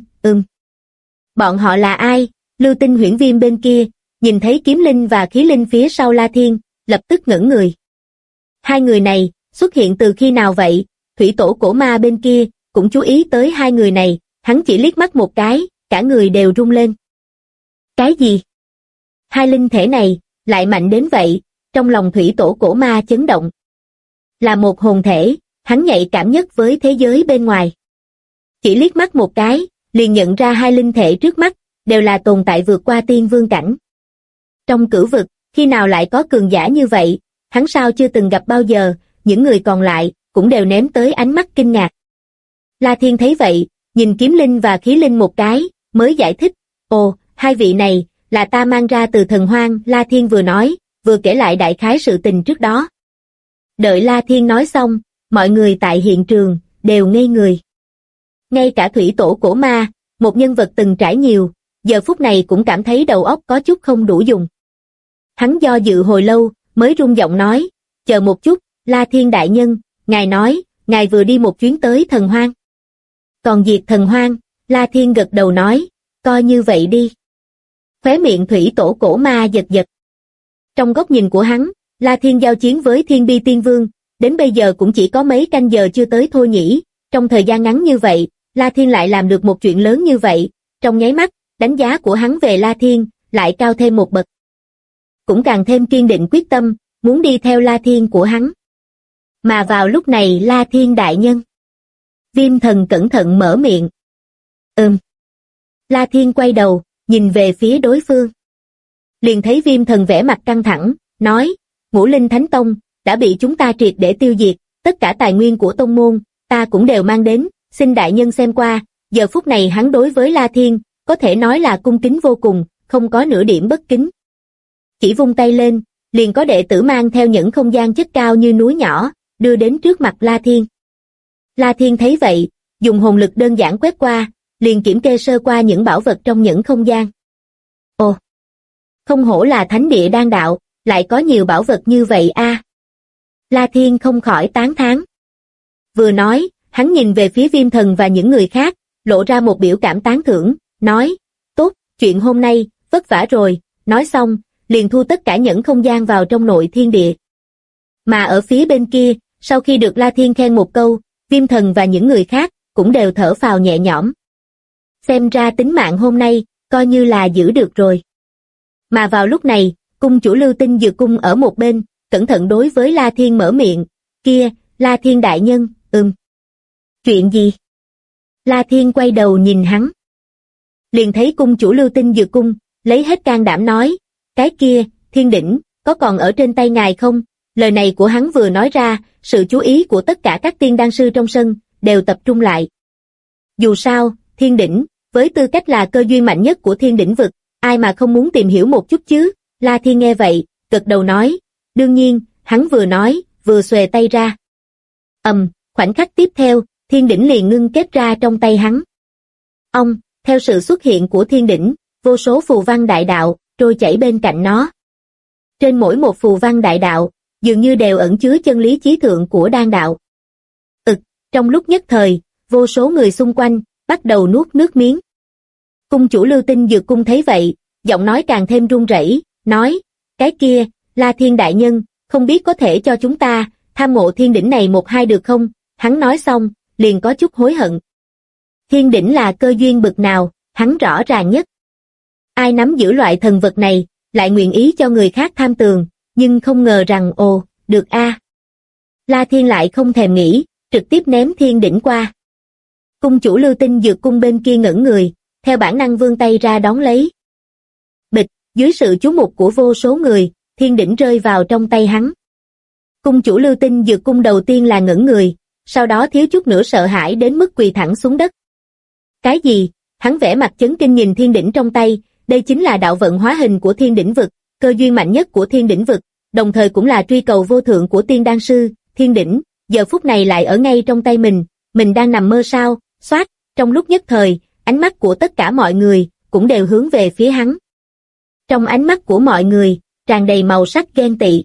Bọn họ là ai? Lưu Tinh Huyễn Viêm bên kia, nhìn thấy kiếm linh và khí linh phía sau La Thiên, lập tức ngẩn người. Hai người này, xuất hiện từ khi nào vậy? Thủy tổ cổ ma bên kia, cũng chú ý tới hai người này, hắn chỉ liếc mắt một cái, cả người đều rung lên. Cái gì? Hai linh thể này, lại mạnh đến vậy, trong lòng thủy tổ cổ ma chấn động. Là một hồn thể, hắn nhạy cảm nhất với thế giới bên ngoài. Chỉ liếc mắt một cái, liền nhận ra hai linh thể trước mắt, đều là tồn tại vượt qua tiên vương cảnh. Trong cửu vực, khi nào lại có cường giả như vậy, hắn sao chưa từng gặp bao giờ, những người còn lại, cũng đều ném tới ánh mắt kinh ngạc. La Thiên thấy vậy, nhìn kiếm linh và khí linh một cái, mới giải thích, hai vị này, là ta mang ra từ thần hoang, La Thiên vừa nói, vừa kể lại đại khái sự tình trước đó. Đợi La Thiên nói xong, mọi người tại hiện trường, đều ngây người. Ngay cả thủy tổ cổ ma, một nhân vật từng trải nhiều, giờ phút này cũng cảm thấy đầu óc có chút không đủ dùng. Hắn do dự hồi lâu, mới rung giọng nói, chờ một chút, La Thiên đại nhân, ngài nói, ngài vừa đi một chuyến tới thần hoang. Còn diệt thần hoang, La Thiên gật đầu nói, coi như vậy đi. Khóe miệng thủy tổ cổ ma giật giật. Trong góc nhìn của hắn, La Thiên giao chiến với Thiên Bi Tiên Vương, đến bây giờ cũng chỉ có mấy canh giờ chưa tới thôi nhỉ, trong thời gian ngắn như vậy, La Thiên lại làm được một chuyện lớn như vậy, trong nháy mắt, đánh giá của hắn về La Thiên, lại cao thêm một bậc. Cũng càng thêm kiên định quyết tâm, muốn đi theo La Thiên của hắn. Mà vào lúc này La Thiên đại nhân. Viêm thần cẩn thận mở miệng. La Thiên quay đầu, nhìn về phía đối phương. Liền thấy Viêm thần vẻ mặt căng thẳng, nói, Ngũ Linh Thánh Tông, đã bị chúng ta triệt để tiêu diệt, tất cả tài nguyên của tông môn, ta cũng đều mang đến, xin đại nhân xem qua, giờ phút này hắn đối với La Thiên, có thể nói là cung kính vô cùng, không có nửa điểm bất kính. Chỉ vung tay lên, liền có đệ tử mang theo những không gian chất cao như núi nhỏ, đưa đến trước mặt La Thiên. La Thiên thấy vậy, dùng hồn lực đơn giản quét qua, liền kiểm kê sơ qua những bảo vật trong những không gian. Không hổ là thánh địa đan đạo, lại có nhiều bảo vật như vậy La Thiên không khỏi tán thán. Vừa nói, hắn nhìn về phía Viêm thần và những người khác, lộ ra một biểu cảm tán thưởng, nói, tốt, chuyện hôm nay, vất vả rồi, nói xong, liền thu tất cả những không gian vào trong nội thiên địa. Mà ở phía bên kia, sau khi được La Thiên khen một câu, Viêm thần và những người khác, cũng đều thở phào nhẹ nhõm. Xem ra tính mạng hôm nay, coi như là giữ được rồi. Mà vào lúc này, cung chủ Lưu Tinh Dược Cung ở một bên, cẩn thận đối với La Thiên mở miệng, kia, La Thiên đại nhân, Chuyện gì? La Thiên quay đầu nhìn hắn. Liền thấy cung chủ Lưu Tinh Dược Cung, lấy hết can đảm nói, cái kia, thiên đỉnh, có còn ở trên tay ngài không? Lời này của hắn vừa nói ra, sự chú ý của tất cả các tiên đan sư trong sân, đều tập trung lại. Dù sao, thiên đỉnh, với tư cách là cơ duyên mạnh nhất của thiên đỉnh vực, ai mà không muốn tìm hiểu một chút chứ? La Thiên nghe vậy, gật đầu nói, đương nhiên, hắn vừa nói, vừa xuề tay ra. Khoảnh khắc tiếp theo, thiên đỉnh liền ngưng kết ra trong tay hắn. Theo sự xuất hiện của thiên đỉnh, vô số phù văn đại đạo, trôi chảy bên cạnh nó. Trên mỗi một phù văn đại đạo, dường như đều ẩn chứa chân lý chí thượng của đan đạo. Trong lúc nhất thời, vô số người xung quanh, bắt đầu nuốt nước miếng. Cung chủ Lưu Tinh Dược Cung thấy vậy, giọng nói càng thêm run rẩy, nói, cái kia, La Thiên đại nhân, không biết có thể cho chúng ta tham ngộ thiên đỉnh này một hai được không? Hắn nói xong, liền có chút hối hận. Thiên đỉnh là cơ duyên bực nào, hắn rõ ràng nhất. Ai nắm giữ loại thần vật này, lại nguyện ý cho người khác tham tường, nhưng không ngờ rằng được a. La Thiên lại không thèm nghĩ, trực tiếp ném thiên đỉnh qua. Cung chủ Lưu Tinh Dược Cung bên kia ngẩn người, theo bản năng vươn tay ra đón lấy. Bịch, dưới sự chú mục của vô số người, thiên đỉnh rơi vào trong tay hắn. Cung chủ Lưu Tinh Dược Cung đầu tiên là ngẩn người, sau đó thiếu chút nữa sợ hãi đến mức quỳ thẳng xuống đất. Cái gì? Hắn vẻ mặt chấn kinh nhìn thiên đỉnh trong tay, đây chính là đạo vận hóa hình của thiên đỉnh vực, cơ duyên mạnh nhất của thiên đỉnh vực, đồng thời cũng là truy cầu vô thượng của tiên đan sư, thiên đỉnh, giờ phút này lại ở ngay trong tay mình đang nằm mơ sao? Xoát, trong lúc nhất thời, ánh mắt của tất cả mọi người cũng đều hướng về phía hắn. Trong ánh mắt của mọi người, tràn đầy màu sắc ghen tị.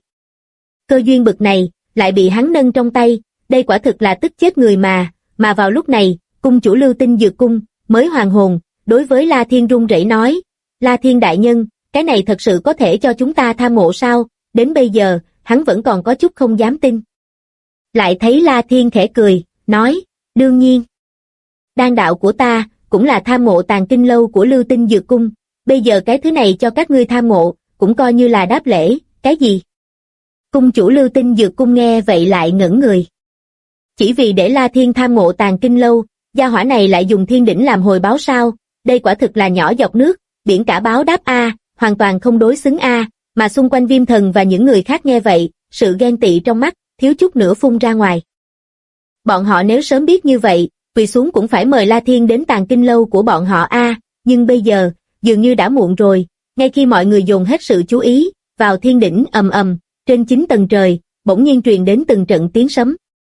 Cơ duyên bực này, lại bị hắn nâng trong tay, đây quả thực là tức chết người mà vào lúc này, cung chủ Lưu Tinh Dược Cung, mới hoàn hồn, đối với La Thiên run rẩy nói, La Thiên đại nhân, cái này thật sự có thể cho chúng ta tham ngộ sao? Đến bây giờ, hắn vẫn còn có chút không dám tin. Lại thấy La Thiên khẽ cười, nói, đương nhiên. Đan đạo của ta, cũng là tham ngộ tàng kinh lâu của Lưu Tinh Dược Cung, bây giờ cái thứ này cho các ngươi tham ngộ, cũng coi như là đáp lễ, cái gì? Cung chủ Lưu Tinh Dược Cung nghe vậy lại ngẩn người. Chỉ vì để La Thiên tham ngộ tàng kinh lâu, gia hỏa này lại dùng thiên đỉnh làm hồi báo sao? Đây quả thực là nhỏ giọt nước, biển cả báo đáp a, hoàn toàn không đối xứng a, mà xung quanh Viêm Thần và những người khác nghe vậy, sự ghen tị trong mắt, thiếu chút nữa phun ra ngoài. Bọn họ nếu sớm biết như vậy, quỳ xuống cũng phải mời La Thiên đến tàng kinh lâu của bọn họ a, nhưng bây giờ, dường như đã muộn rồi, ngay khi mọi người dồn hết sự chú ý vào thiên đỉnh ầm ầm, trên 9 tầng trời, bỗng nhiên truyền đến từng trận tiếng sấm.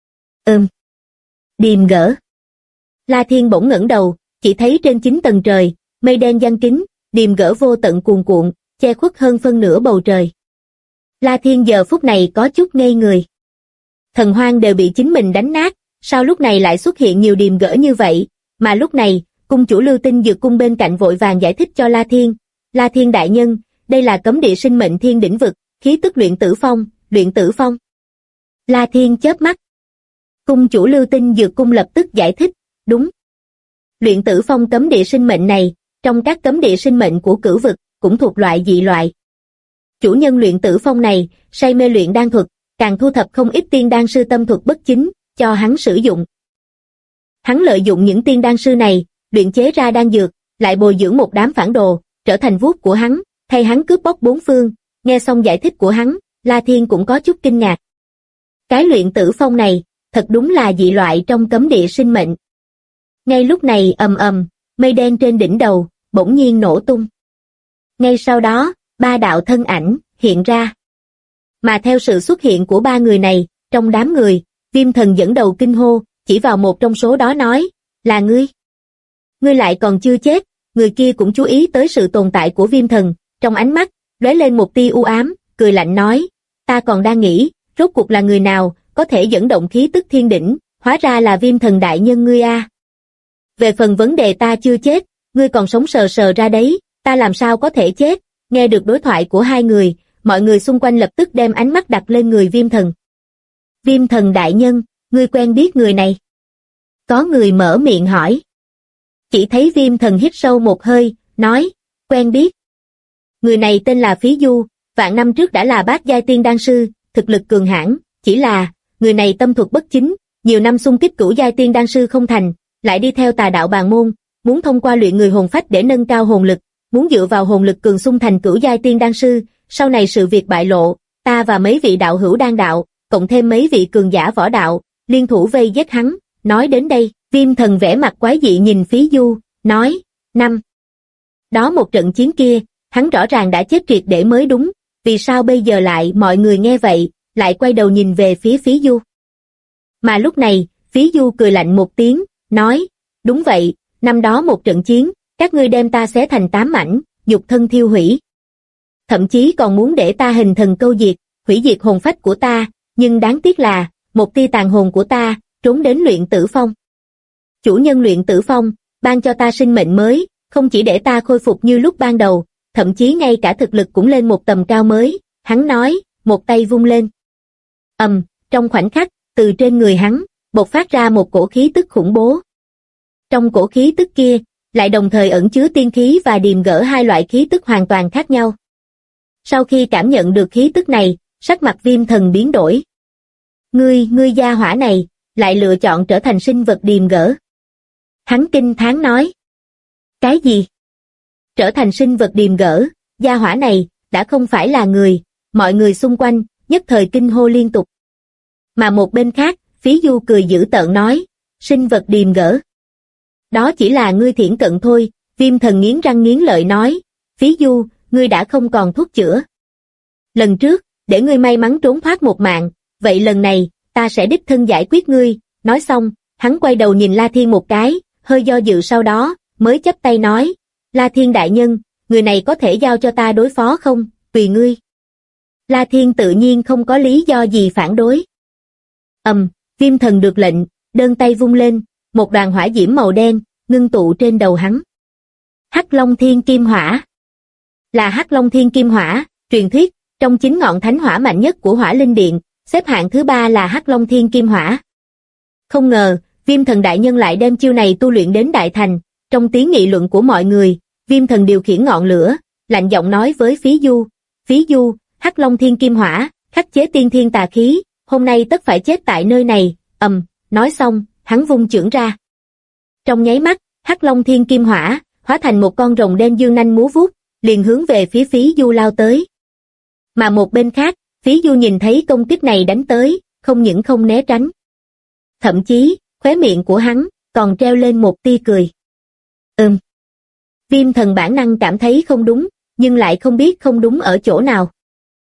Điềm gỡ. La Thiên bỗng ngẩng đầu, chỉ thấy trên 9 tầng trời, mây đen giăng kín, điềm gỡ vô tận cuồn cuộn, che khuất hơn phân nửa bầu trời. La Thiên giờ phút này có chút ngây người. Thần hoang đều bị chính mình đánh nát, sao lúc này lại xuất hiện nhiều điềm gỡ như vậy, mà lúc này, cung chủ Lưu Tinh Dược Cung bên cạnh vội vàng giải thích cho La Thiên. La Thiên đại nhân, đây là cấm địa sinh mệnh thiên đỉnh vực, khí tức luyện tử phong, luyện tử phong. La Thiên chớp mắt. Cung chủ Lưu Tinh Dược Cung lập tức giải thích, đúng. Luyện tử phong cấm địa sinh mệnh này, trong các cấm địa sinh mệnh của cửu vực, cũng thuộc loại dị loại. Chủ nhân luyện tử phong này, say mê luyện đan thuật, càng thu thập không ít tiên đan sư tâm thuật bất chính, cho hắn sử dụng. Hắn lợi dụng những tiên đan sư này, luyện chế ra đan dược, lại bồi dưỡng một đám phản đồ, trở thành vuốt của hắn, thay hắn cướp bóc bốn phương. Nghe xong giải thích của hắn, La Thiên cũng có chút kinh ngạc. Cái luyện tử phong này, thật đúng là dị loại trong cấm địa sinh mệnh. Ngay lúc này mây đen trên đỉnh đầu, bỗng nhiên nổ tung. Ngay sau đó, 3 đạo thân ảnh hiện ra. Mà theo sự xuất hiện của 3 người này, trong đám người, Viêm Thần dẫn đầu kinh hô, chỉ vào một trong số đó nói, là ngươi. Ngươi lại còn chưa chết, người kia cũng chú ý tới sự tồn tại của Viêm Thần, trong ánh mắt, lóe lên một tia u ám, cười lạnh nói, ta còn đang nghĩ, rốt cuộc là người nào, có thể dẫn động khí tức thiên đỉnh, hóa ra là Viêm Thần đại nhân ngươi a. Về phần vấn đề ta chưa chết, ngươi còn sống sờ sờ ra đấy, ta làm sao có thể chết? Nghe được đối thoại của hai người, mọi người xung quanh lập tức đem ánh mắt đặt lên người Viêm Thần. Viêm Thần đại nhân, ngươi quen biết người này? Có người mở miệng hỏi. Chỉ thấy Viêm Thần hít sâu một hơi, nói, quen biết. Người này tên là Phí Du, vạn năm trước đã là bát giai tiên đan sư, thực lực cường hãn, chỉ là, người này tâm thuật bất chính, nhiều năm xung kích cửu giai tiên đan sư không thành, lại đi theo tà đạo bàn môn, muốn thông qua luyện người hồn phách để nâng cao hồn lực, muốn dựa vào hồn lực cường xung thành cửu giai tiên đan sư, sau này sự việc bại lộ, ta và mấy vị đạo hữu đan đạo, cộng thêm mấy vị cường giả võ đạo, liên thủ vây giết hắn. Nói đến đây, Viêm Thần vẻ mặt quái dị nhìn Phí Du, nói, đó một trận chiến kia, hắn rõ ràng đã chết triệt để mới đúng, vì sao bây giờ lại mọi người nghe vậy, lại quay đầu nhìn về phía Phí Du. Mà lúc này, Phí Du cười lạnh một tiếng, nói, đúng vậy, năm đó một trận chiến, các ngươi đem ta xé thành 8 mảnh, nhục thân thiêu hủy. Thậm chí còn muốn để ta hình thần câu diệt, hủy diệt hồn phách của ta, nhưng đáng tiếc là, một tia tàn hồn của ta, trốn đến luyện tử phong. Chủ nhân luyện tử phong, ban cho ta sinh mệnh mới, không chỉ để ta khôi phục như lúc ban đầu, thậm chí ngay cả thực lực cũng lên một tầm cao mới, hắn nói, một tay vung lên. Trong khoảnh khắc, từ trên người hắn, bộc phát ra một cổ khí tức khủng bố. Trong cổ khí tức kia, lại đồng thời ẩn chứa tiên khí và điềm gỡ hai loại khí tức hoàn toàn khác nhau. Sau khi cảm nhận được khí tức này, sắc mặt Viêm Thần biến đổi. Ngươi gia hỏa này, lại lựa chọn trở thành sinh vật điềm gỡ. Hắn kinh thán nói. Cái gì? Trở thành sinh vật điềm gỡ, gia hỏa này, đã không phải là người, mọi người xung quanh, nhất thời kinh hô liên tục. Mà một bên khác, Phí Du cười dữ tợn nói, sinh vật điềm gỡ. Đó chỉ là ngươi thiển cận thôi, Viêm Thần nghiến răng nghiến lợi nói, Phí Du, ngươi đã không còn thuốc chữa. Lần trước, để ngươi may mắn trốn thoát một mạng, vậy lần này, ta sẽ đích thân giải quyết ngươi, nói xong, hắn quay đầu nhìn La Thiên một cái, hơi do dự sau đó, mới chắp tay nói, La Thiên đại nhân, người này có thể giao cho ta đối phó không, tùy ngươi. La Thiên tự nhiên không có lý do gì phản đối. Viêm Thần được lệnh, đơn tay vung lên, một đoàn hỏa diễm màu đen, ngưng tụ trên đầu hắn. Hắc Long Thiên Kim Hỏa. Là Hắc Long Thiên Kim Hỏa, truyền thuyết, trong 9 ngọn thánh hỏa mạnh nhất của Hỏa Linh Điện, xếp hạng thứ 3 là Hắc Long Thiên Kim Hỏa. Không ngờ, Viêm Thần đại nhân lại đem chiêu này tu luyện đến đại thành, trong tiếng nghị luận của mọi người, Viêm Thần điều khiển ngọn lửa, lạnh giọng nói với Phí Du, Hắc Long Thiên Kim Hỏa, khắc chế tiên thiên tà khí, hôm nay tất phải chết tại nơi này, nói xong, hắn vung chưởng ra. Trong nháy mắt, Hắc Long Thiên Kim Hỏa, hóa thành một con rồng đen dương nanh múa vuốt, liền hướng về phía Phí Du lao tới. Mà một bên khác, Phí Du nhìn thấy công kích này đánh tới, không những không né tránh. Thậm chí, khóe miệng của hắn, còn treo lên một tia cười. Viêm Thần bản năng cảm thấy không đúng, nhưng lại không biết không đúng ở chỗ nào.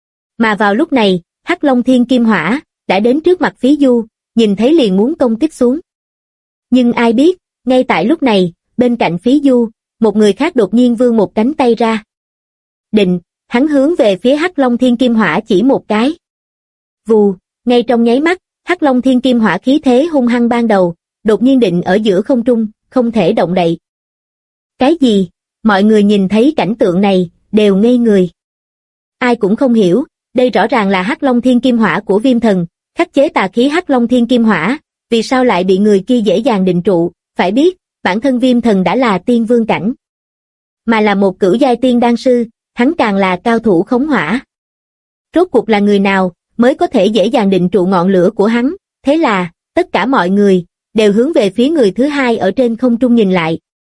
Mà vào lúc này, Hắc Long Thiên Kim Hỏa, đã đến trước mặt Phí Du, nhìn thấy liền muốn công kích xuống. Nhưng ai biết, ngay tại lúc này, bên cạnh Phí Du, một người khác đột nhiên vươn một cánh tay ra. Định, hắn hướng về phía Hắc Long Thiên Kim Hỏa chỉ một cái. Vù, ngay trong nháy mắt, Hắc Long Thiên Kim Hỏa khí thế hung hăng ban đầu, đột nhiên định ở giữa không trung, không thể động đậy. Cái gì? Mọi người nhìn thấy cảnh tượng này, đều ngây người. Ai cũng không hiểu, đây rõ ràng là Hắc Long Thiên Kim Hỏa của Viêm Thần, khắc chế tà khí Hắc Long Thiên Kim Hỏa, vì sao lại bị người kia dễ dàng định trụ, phải biết, bản thân Viêm Thần đã là tiên vương cảnh. Mà là một cửu giai tiên đan sư, hắn càng là cao thủ khống hỏa. Rốt cuộc là người nào, mới có thể dễ dàng định trụ ngọn lửa của hắn, thế là, tất cả mọi người, đều hướng về phía người thứ hai ở trên không trung nhìn lại.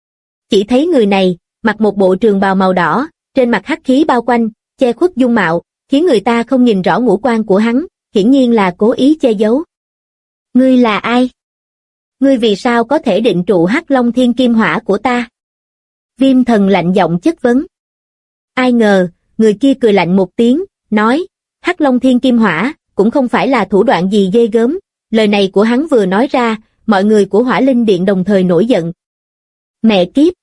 Chỉ thấy người này, mặc một bộ trường bào màu đỏ, trên mặt hắc khí bao quanh, che khuất dung mạo, khiến người ta không nhìn rõ ngũ quan của hắn, hiển nhiên là cố ý che giấu. Ngươi là ai? Ngươi vì sao có thể định trụ Hắc Long Thiên Kim Hỏa của ta? Viêm Thần lạnh giọng chất vấn. Ai ngờ, người kia cười lạnh một tiếng, nói, Hắc Long Thiên Kim Hỏa, cũng không phải là thủ đoạn gì ghê gớm, lời này của hắn vừa nói ra, mọi người của Hỏa Linh Điện đồng thời nổi giận. Mẹ kiếp!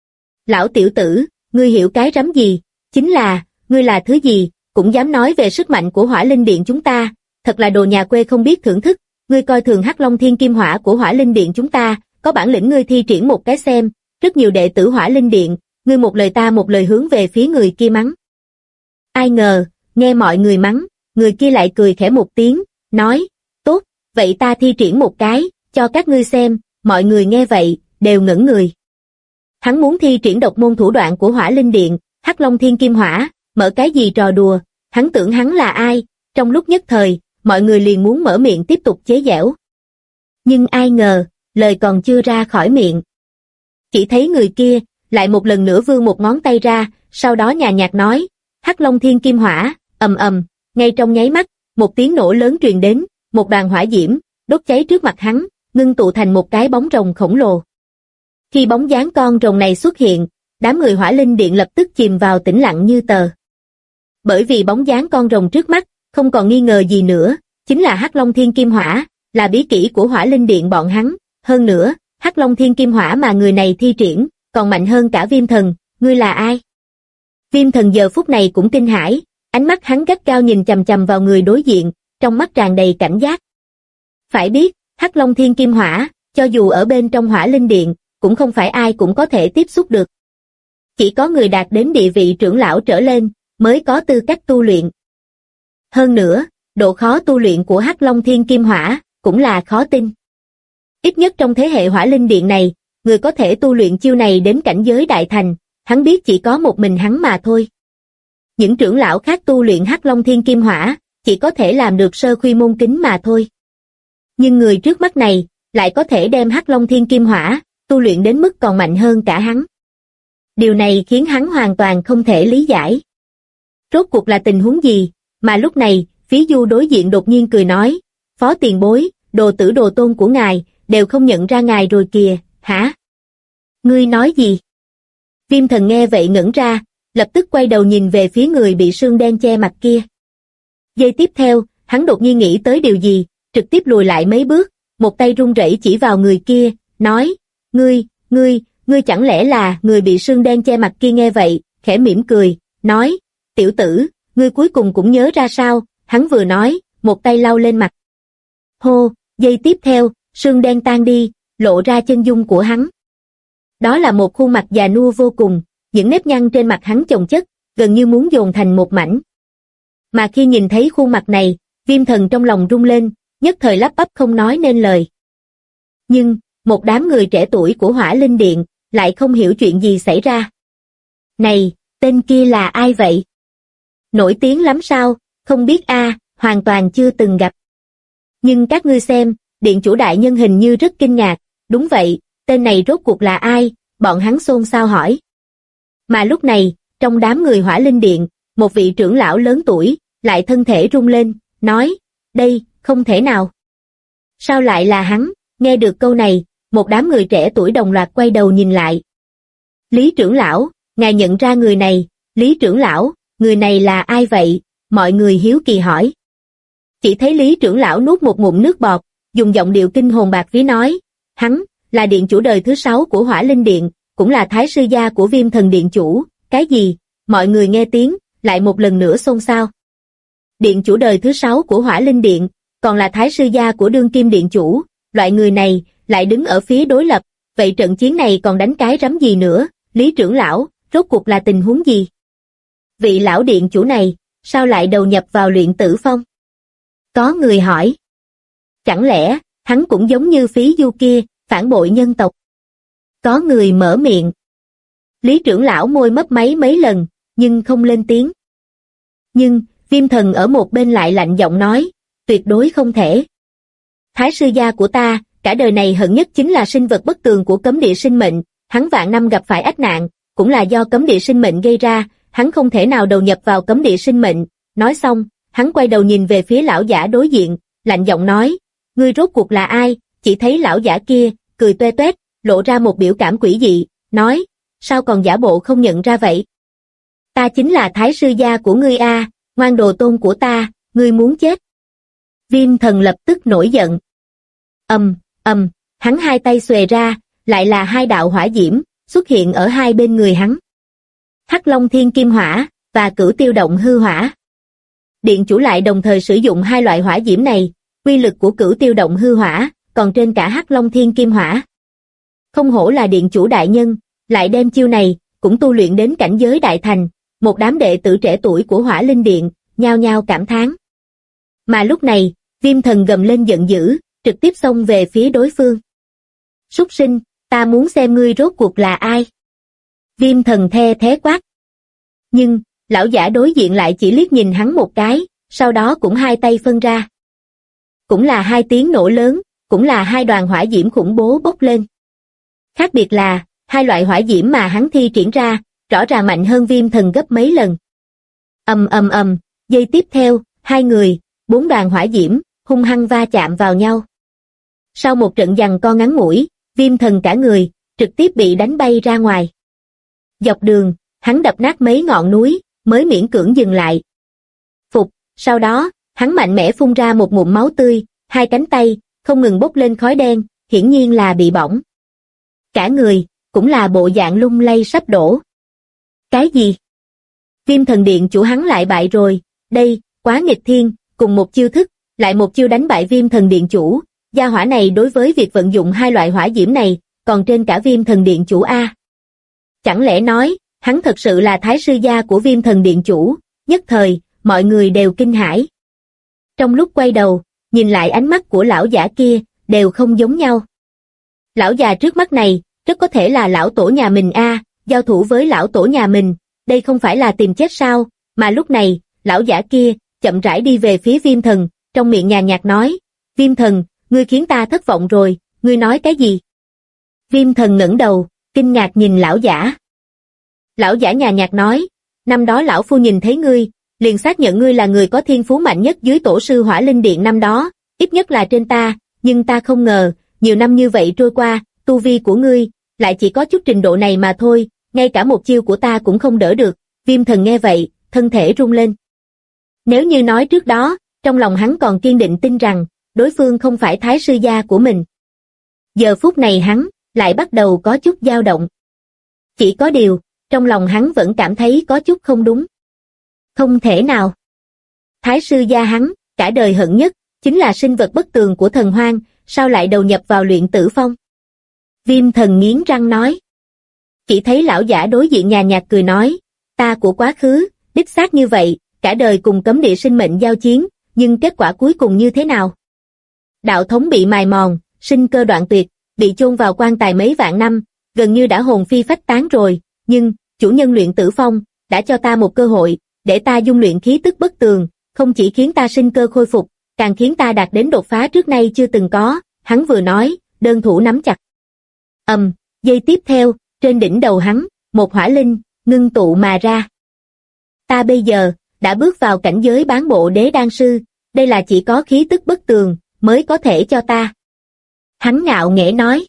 Lão tiểu tử, ngươi hiểu cái rắm gì, chính là, ngươi là thứ gì, cũng dám nói về sức mạnh của Hỏa Linh Điện chúng ta, thật là đồ nhà quê không biết thưởng thức, ngươi coi thường Hắc Long Thiên Kim Hỏa của Hỏa Linh Điện chúng ta, có bản lĩnh ngươi thi triển một cái xem, rất nhiều đệ tử Hỏa Linh Điện, ngươi một lời ta một lời hướng về phía người kia mắng. Ai ngờ, nghe mọi người mắng, người kia lại cười khẽ một tiếng, nói, tốt, vậy ta thi triển một cái, cho các ngươi xem, mọi người nghe vậy, đều ngẩn người. Hắn muốn thi triển độc môn thủ đoạn của Hỏa Linh Điện, Hắc Long Thiên Kim Hỏa, mở cái gì trò đùa, hắn tưởng hắn là ai, trong lúc nhất thời, mọi người liền muốn mở miệng tiếp tục chế giễu. Nhưng ai ngờ, lời còn chưa ra khỏi miệng. Chỉ thấy người kia, lại một lần nữa vươn một ngón tay ra, sau đó nhàn nhạt nói, Hắc Long Thiên Kim Hỏa, ngay trong nháy mắt, một tiếng nổ lớn truyền đến, một đoàn hỏa diễm, đốt cháy trước mặt hắn, ngưng tụ thành một cái bóng rồng khổng lồ. Khi bóng dáng con rồng này xuất hiện, đám người Hỏa Linh Điện lập tức chìm vào tĩnh lặng như tờ. Bởi vì bóng dáng con rồng trước mắt, không còn nghi ngờ gì nữa, chính là Hắc Long Thiên Kim Hỏa, là bí kỹ của Hỏa Linh Điện bọn hắn, hơn nữa, Hắc Long Thiên Kim Hỏa mà người này thi triển, còn mạnh hơn cả Viêm Thần, ngươi là ai? Viêm Thần giờ phút này cũng kinh hãi, ánh mắt hắn gắt cao nhìn chằm chằm vào người đối diện, trong mắt tràn đầy cảnh giác. Phải biết, Hắc Long Thiên Kim Hỏa, cho dù ở bên trong Hỏa Linh Điện, cũng không phải ai cũng có thể tiếp xúc được. Chỉ có người đạt đến địa vị trưởng lão trở lên, mới có tư cách tu luyện. Hơn nữa, độ khó tu luyện của Hắc Long Thiên Kim Hỏa cũng là khó tin. Ít nhất trong thế hệ Hỏa Linh Điện này, người có thể tu luyện chiêu này đến cảnh giới đại thành, hắn biết chỉ có một mình hắn mà thôi. Những trưởng lão khác tu luyện Hắc Long Thiên Kim Hỏa, chỉ có thể làm được sơ khuy môn kính mà thôi. Nhưng người trước mắt này, lại có thể đem Hắc Long Thiên Kim Hỏa, tu luyện đến mức còn mạnh hơn cả hắn. Điều này khiến hắn hoàn toàn không thể lý giải. Rốt cuộc là tình huống gì, mà lúc này, Phí Du đối diện đột nhiên cười nói, Phó tiền bối, đồ tử đồ tôn của ngài, đều không nhận ra ngài rồi kìa, hả? Ngươi nói gì? Viêm Thần nghe vậy ngẩn ra, lập tức quay đầu nhìn về phía người bị sương đen che mặt kia. Giây tiếp theo, hắn đột nhiên nghĩ tới điều gì, trực tiếp lùi lại mấy bước, một tay run rẩy chỉ vào người kia, nói, ngươi chẳng lẽ là người bị sương đen che mặt kia? Nghe vậy, khẽ mỉm cười, nói, tiểu tử, ngươi cuối cùng cũng nhớ ra sao? Hắn vừa nói, một tay lau lên mặt. Hô, giây tiếp theo, sương đen tan đi, lộ ra chân dung của hắn. Đó là một khuôn mặt già nua vô cùng, những nếp nhăn trên mặt hắn chồng chất, gần như muốn dồn thành một mảnh. Mà khi nhìn thấy khuôn mặt này, Viêm Thần trong lòng rung lên, nhất thời lắp bắp không nói nên lời. Nhưng, một đám người trẻ tuổi của Hỏa Linh Điện, lại không hiểu chuyện gì xảy ra. Này, tên kia là ai vậy? Nổi tiếng lắm sao? Không biết a, hoàn toàn chưa từng gặp. Nhưng các ngươi xem, điện chủ đại nhân hình như rất kinh ngạc, đúng vậy, tên này rốt cuộc là ai? Bọn hắn xôn xao hỏi. Mà lúc này, trong đám người Hỏa Linh Điện, một vị trưởng lão lớn tuổi, lại thân thể rung lên, nói, đây, không thể nào. Sao lại là hắn? Nghe được câu này, một đám người trẻ tuổi đồng loạt quay đầu nhìn lại. Lý trưởng lão, ngài nhận ra người này? Lý trưởng lão, người này là ai vậy? Mọi người hiếu kỳ hỏi. Chỉ thấy Lý trưởng lão nuốt một ngụm nước bọt, dùng giọng điệu kinh hồn bạt vía nói, hắn là điện chủ đời thứ 6 của Hỏa Linh Điện, cũng là thái sư gia của Viêm Thần điện chủ. Cái gì? Mọi người nghe tiếng, lại một lần nữa xôn xao. Điện chủ đời thứ 6 của Hỏa Linh Điện, còn là thái sư gia của đương kim điện chủ, loại người này lại đứng ở phía đối lập, vậy trận chiến này còn đánh cái rắm gì nữa? Lý trưởng lão, rốt cuộc là tình huống gì? Vị lão điện chủ này, sao lại đầu nhập vào luyện tử phong? Có người hỏi. Chẳng lẽ, hắn cũng giống như Phí Du kia, phản bội nhân tộc? Có người mở miệng. Lý trưởng lão môi mấp máy mấy lần, nhưng không lên tiếng. Nhưng, Viêm Thần ở một bên lại lạnh giọng nói, tuyệt đối không thể. Thái sư gia của ta, cả đời này hận nhất chính là sinh vật bất tường của cấm địa sinh mệnh, hắn vạn năm gặp phải ách nạn, cũng là do cấm địa sinh mệnh gây ra, hắn không thể nào đầu nhập vào cấm địa sinh mệnh. Nói xong, hắn quay đầu nhìn về phía lão giả đối diện, lạnh giọng nói, ngươi rốt cuộc là ai? Chỉ thấy lão giả kia, cười toe toét, lộ ra một biểu cảm quỷ dị, nói, sao còn giả bộ không nhận ra vậy? Ta chính là thái sư gia của ngươi a, ngoan đồ tôn của ta, ngươi muốn chết. Viêm Thần lập tức nổi giận. Hắn hai tay xuề ra, lại là hai đạo hỏa diễm, xuất hiện ở hai bên người hắn. Hắc Long Thiên Kim Hỏa, và Cửu Tiêu Động Hư Hỏa. Điện chủ lại đồng thời sử dụng hai loại hỏa diễm này, uy lực của Cửu Tiêu Động Hư Hỏa, còn trên cả Hắc Long Thiên Kim Hỏa. Không hổ là điện chủ đại nhân, lại đem chiêu này, cũng tu luyện đến cảnh giới đại thành, một đám đệ tử trẻ tuổi của Hỏa Linh Điện, nhao nhao cảm thán. Mà lúc này, Viêm Thần gầm lên giận dữ, trực tiếp xông về phía đối phương. Súc sinh, ta muốn xem ngươi rốt cuộc là ai? Viêm Thần the thé quát. Nhưng, lão giả đối diện lại chỉ liếc nhìn hắn một cái, sau đó cũng hai tay phân ra. Cũng là hai tiếng nổ lớn, cũng là hai đoàn hỏa diễm khủng bố bốc lên. Khác biệt là, hai loại hỏa diễm mà hắn thi triển ra, rõ ràng mạnh hơn Viêm Thần gấp mấy lần. Giây tiếp theo, hai người, 4 đoàn hỏa diễm, hung hăng va chạm vào nhau. Sau một trận giằng co ngắn ngủi, Viêm Thần cả người, trực tiếp bị đánh bay ra ngoài. Dọc đường, hắn đập nát mấy ngọn núi, mới miễn cưỡng dừng lại. Phục, sau đó, hắn mạnh mẽ phun ra một ngụm máu tươi, hai cánh tay, không ngừng bốc lên khói đen, hiển nhiên là bị bỏng. Cả người, cũng là bộ dạng lung lay sắp đổ. Cái gì? Viêm Thần điện chủ hắn lại bại rồi, đây, quá nghịch thiên, cùng một chiêu thức, lại một chiêu đánh bại Viêm Thần điện chủ, gia hỏa này đối với việc vận dụng hai loại hỏa diễm này, còn trên cả Viêm Thần điện chủ a. Chẳng lẽ nói, hắn thật sự là thái sư gia của Viêm Thần điện chủ? Nhất thời, mọi người đều kinh hãi. Trong lúc quay đầu, nhìn lại ánh mắt của lão giả kia, đều không giống nhau. Lão già trước mắt này, rất có thể là lão tổ nhà mình giao thủ với lão tổ nhà mình, đây không phải là tìm chết sao, mà lúc này, lão giả kia, chậm rãi đi về phía Viêm Thần, trong miệng nhàn nhạt nói, Viêm Thần, ngươi khiến ta thất vọng rồi, ngươi nói cái gì? Viêm Thần ngẩng đầu, kinh ngạc nhìn lão giả. Lão giả nhàn nhạt nói, năm đó lão phu nhìn thấy ngươi, liền xác nhận ngươi là người có thiên phú mạnh nhất dưới tổ sư Hỏa Linh Điện năm đó, ít nhất là trên ta, nhưng ta không ngờ, nhiều năm như vậy trôi qua, tu vi của ngươi, lại chỉ có chút trình độ này mà thôi, ngay cả một chiêu của ta cũng không đỡ được. Viêm Thần nghe vậy, thân thể rung lên. Nếu như nói trước đó, trong lòng hắn còn kiên định tin rằng, đối phương không phải thái sư gia của mình. Giờ phút này hắn, lại bắt đầu có chút dao động. Chỉ có điều, trong lòng hắn vẫn cảm thấy có chút không đúng. Không thể nào. Thái sư gia hắn, cả đời hận nhất, chính là sinh vật bất tường của thần hoang, sao lại đầu nhập vào luyện tử phong? Viêm Thần nghiến răng nói. Chỉ thấy lão giả đối diện nhàn nhạt cười nói, ta của quá khứ, đích xác như vậy, cả đời cùng cấm địa sinh mệnh giao chiến, nhưng kết quả cuối cùng như thế nào? Đạo thống bị mài mòn, sinh cơ đoạn tuyệt, bị chôn vào quan tài mấy vạn năm, gần như đã hồn phi phách tán rồi, nhưng, chủ nhân luyện tử phong, đã cho ta một cơ hội, để ta dung luyện khí tức bất tường, không chỉ khiến ta sinh cơ khôi phục, càng khiến ta đạt đến đột phá trước nay chưa từng có, hắn vừa nói, đơn thủ nắm chặt. Giây tiếp theo, trên đỉnh đầu hắn, một hỏa linh, ngưng tụ mà ra. Ta bây giờ, đã bước vào cảnh giới bán bộ đế đan sư, đây là chỉ có khí tức bất tường, mới có thể cho ta. Hắn ngạo nghễ nói.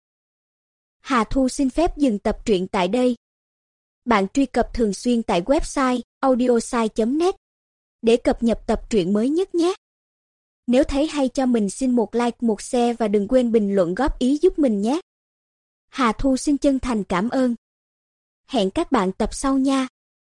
Hà Thu xin phép dừng tập truyện tại đây. Bạn truy cập thường xuyên tại website audiosai.net để cập nhật tập truyện mới nhất nhé. Nếu thấy hay cho mình xin một like, một share và đừng quên bình luận góp ý giúp mình nhé. Hà Thu xin chân thành cảm ơn. Hẹn các bạn tập sau nha.